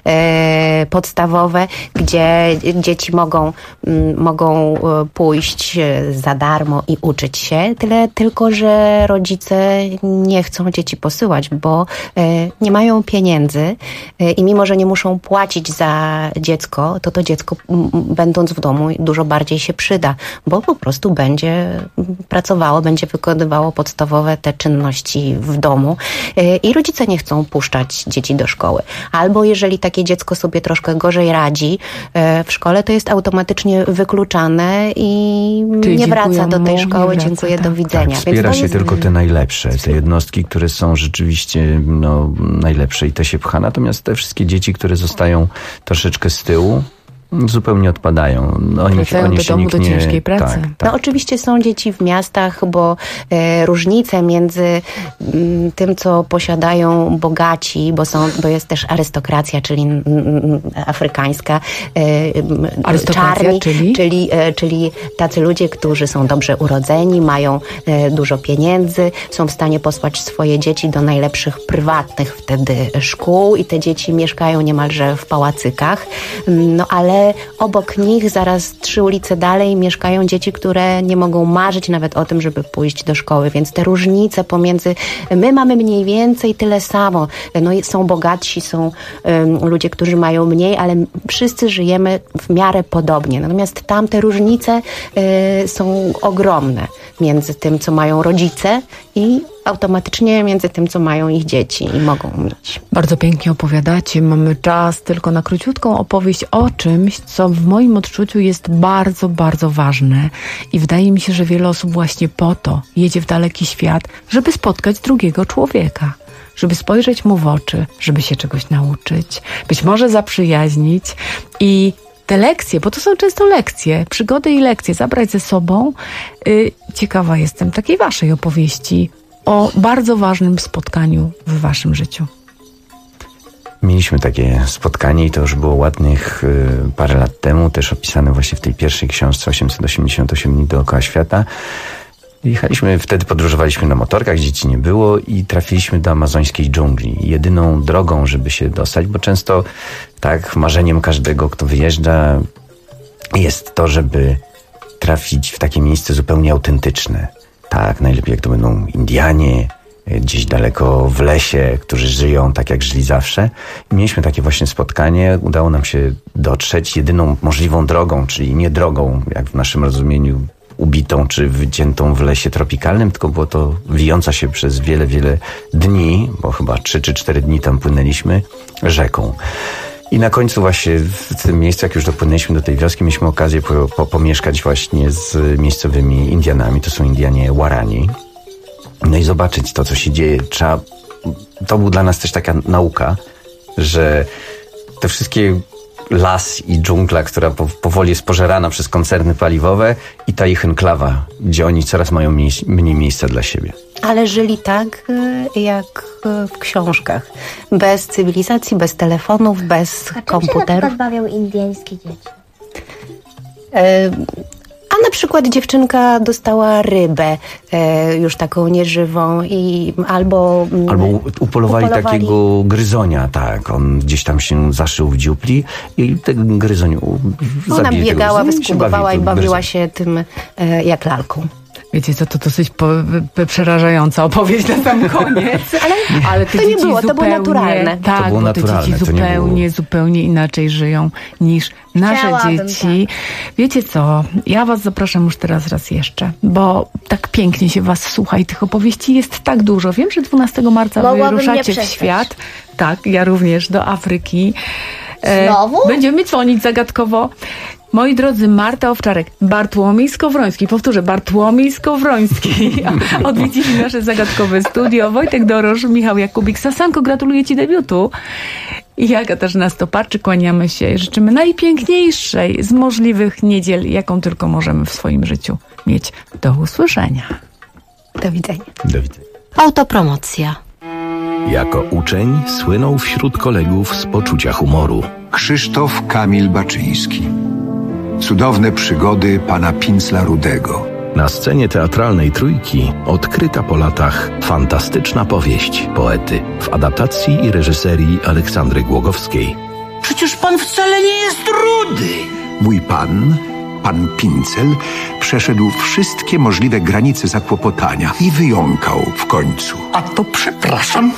podstawowe, gdzie dzieci mogą pójść za darmo i uczyć się. Tyle tylko, że rodzice nie chcą dzieci posyłać, bo nie mają pieniędzy i mimo, że nie muszą płacić za dziecko, to dziecko będąc w domu dużo bardziej się przyda, bo po prostu będzie pracowało, będzie wykonywało podstawowe te czynności w domu i rodzice nie chcą puszczać dzieci do szkoły. Albo jeżeli takie dziecko sobie troszkę gorzej radzi w szkole, to jest automatycznie wykluczane i nie wraca do tej szkoły. Dziękuję, do widzenia. Tak, wspiera się tylko te najlepsze, te jednostki, które są rzeczywiście najlepsze i te się pcha. Natomiast te wszystkie dzieci, które zostają troszeczkę z tyłu, zupełnie odpadają. Wracają do domu, do ciężkiej pracy. Tak. No oczywiście są dzieci w miastach, bo różnice między tym, co posiadają bogaci, bo jest też arystokracja, czyli afrykańska, czarni, czyli tacy ludzie, którzy są dobrze urodzeni, mają dużo pieniędzy, są w stanie posłać swoje dzieci do najlepszych prywatnych wtedy szkół i te dzieci mieszkają niemalże w pałacykach. No ale obok nich, zaraz 3 ulice dalej, mieszkają dzieci, które nie mogą marzyć nawet o tym, żeby pójść do szkoły. Więc te różnice pomiędzy... My mamy mniej więcej tyle samo. No i są bogatsi, są ludzie, którzy mają mniej, ale wszyscy żyjemy w miarę podobnie. Natomiast tam te różnice są ogromne między tym, co mają rodzice i automatycznie między tym, co mają ich dzieci i mogą mieć. Bardzo pięknie opowiadacie. Mamy czas tylko na króciutką opowieść o czymś, co w moim odczuciu jest bardzo, bardzo ważne. I wydaje mi się, że wiele osób właśnie po to jedzie w daleki świat, żeby spotkać drugiego człowieka. Żeby spojrzeć mu w oczy, żeby się czegoś nauczyć, być może zaprzyjaźnić i te lekcje, bo to są często lekcje, przygody i lekcje, zabrać ze sobą. Ciekawa jestem takiej waszej opowieści o bardzo ważnym spotkaniu w waszym życiu. Mieliśmy takie spotkanie i to już było ładnych parę lat temu, też opisane właśnie w tej pierwszej książce 888 dni dookoła świata. Jechaliśmy, wtedy podróżowaliśmy na motorkach, dzieci nie było i trafiliśmy do amazońskiej dżungli. Jedyną drogą, żeby się dostać, bo często tak marzeniem każdego, kto wyjeżdża, jest to, żeby trafić w takie miejsce zupełnie autentyczne. Tak, najlepiej jak to będą Indianie, gdzieś daleko w lesie, którzy żyją tak, jak żyli zawsze. I mieliśmy takie właśnie spotkanie, udało nam się dotrzeć jedyną możliwą drogą, czyli nie drogą, jak w naszym rozumieniu, ubitą czy wyciętą w lesie tropikalnym, tylko było to wijąca się przez wiele, wiele dni, bo chyba 3 czy 4 dni tam płynęliśmy rzeką. I na końcu właśnie w tym miejscu, jak już dopłynęliśmy do tej wioski, mieliśmy okazję pomieszkać właśnie z miejscowymi Indianami. To są Indianie Warani. No i zobaczyć to, co się dzieje. To był dla nas też taka nauka, że te wszystkie las i dżungla, która powoli jest pożerana przez koncerny paliwowe i ta ich enklawa, gdzie oni coraz mają mniej miejsca dla siebie. Ale żyli tak, jak w książkach. Bez cywilizacji, bez telefonów, bez komputerów. A czym się na przykład bawią indyjskie dzieci? A na przykład dziewczynka dostała rybę, już taką nieżywą i albo upolowali takiego gryzonia, tak. On gdzieś tam się zaszył w dziupli i ten gryzoń ona biegała, wyskubowała i bawiła się tym jak lalką. Wiecie co, to dosyć przerażająca opowieść na sam koniec. Ale te to nie było, to było naturalne. Tak, to było naturalne, te dzieci zupełnie inaczej żyją niż nasze dzieci. Tak. Wiecie co, ja was zapraszam już teraz raz jeszcze, bo tak pięknie się was słucha i tych opowieści jest tak dużo. Wiem, że 12 marca wy ruszacie w świat. Tak, ja również do Afryki. Znowu? Będziemy dzwonić zagadkowo. Moi drodzy, Marta Owczarek, Bartłomiej Skowroński, powtórzę, Bartłomiej Skowroński odwiedzili nasze zagadkowe studio. Wojtek Dorosz, Michał Jakubik. Sasanko, gratuluję ci debiutu. I ja, Katarzyna Stoparczyk, kłaniamy się i życzymy najpiękniejszej z możliwych niedziel, jaką tylko możemy w swoim życiu mieć. Do usłyszenia. Do widzenia. Do widzenia. Autopromocja. Jako uczeń słynął wśród kolegów z poczucia humoru. Krzysztof Kamil Baczyński. Cudowne przygody pana Pincla Rudego. Na scenie teatralnej Trójki odkryta po latach fantastyczna powieść poety w adaptacji i reżyserii Aleksandry Głogowskiej. Przecież pan wcale nie jest rudy. Mój pan Pincel, przeszedł wszystkie możliwe granice zakłopotania i wyjąkał w końcu. A to przepraszam.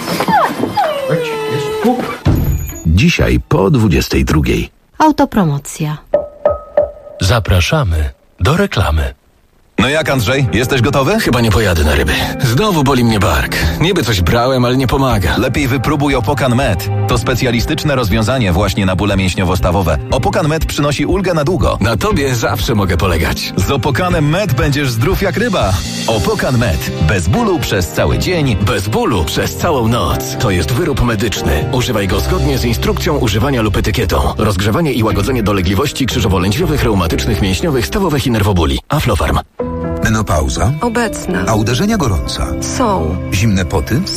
Dzisiaj po 22. Autopromocja. Zapraszamy do reklamy. No jak, Andrzej? Jesteś gotowy? Chyba nie pojadę na ryby. Znowu boli mnie bark. Niby coś brałem, ale nie pomaga. Lepiej wypróbuj Opokan Med. To specjalistyczne rozwiązanie właśnie na bóle mięśniowo-stawowe. Opokan Med przynosi ulgę na długo. Na tobie zawsze mogę polegać. Z Opokanem Med będziesz zdrów jak ryba. Opokan Med. Bez bólu przez cały dzień. Bez bólu przez całą noc. To jest wyrób medyczny. Używaj go zgodnie z instrukcją używania lub etykietą. Rozgrzewanie i łagodzenie dolegliwości krzyżowo-lędźwiowych, reumatycznych, mięśniowych, stawowych i nerwobóli. Aflofarm. Menopauza? Obecna. A uderzenia gorąca? Są. Zimne poty?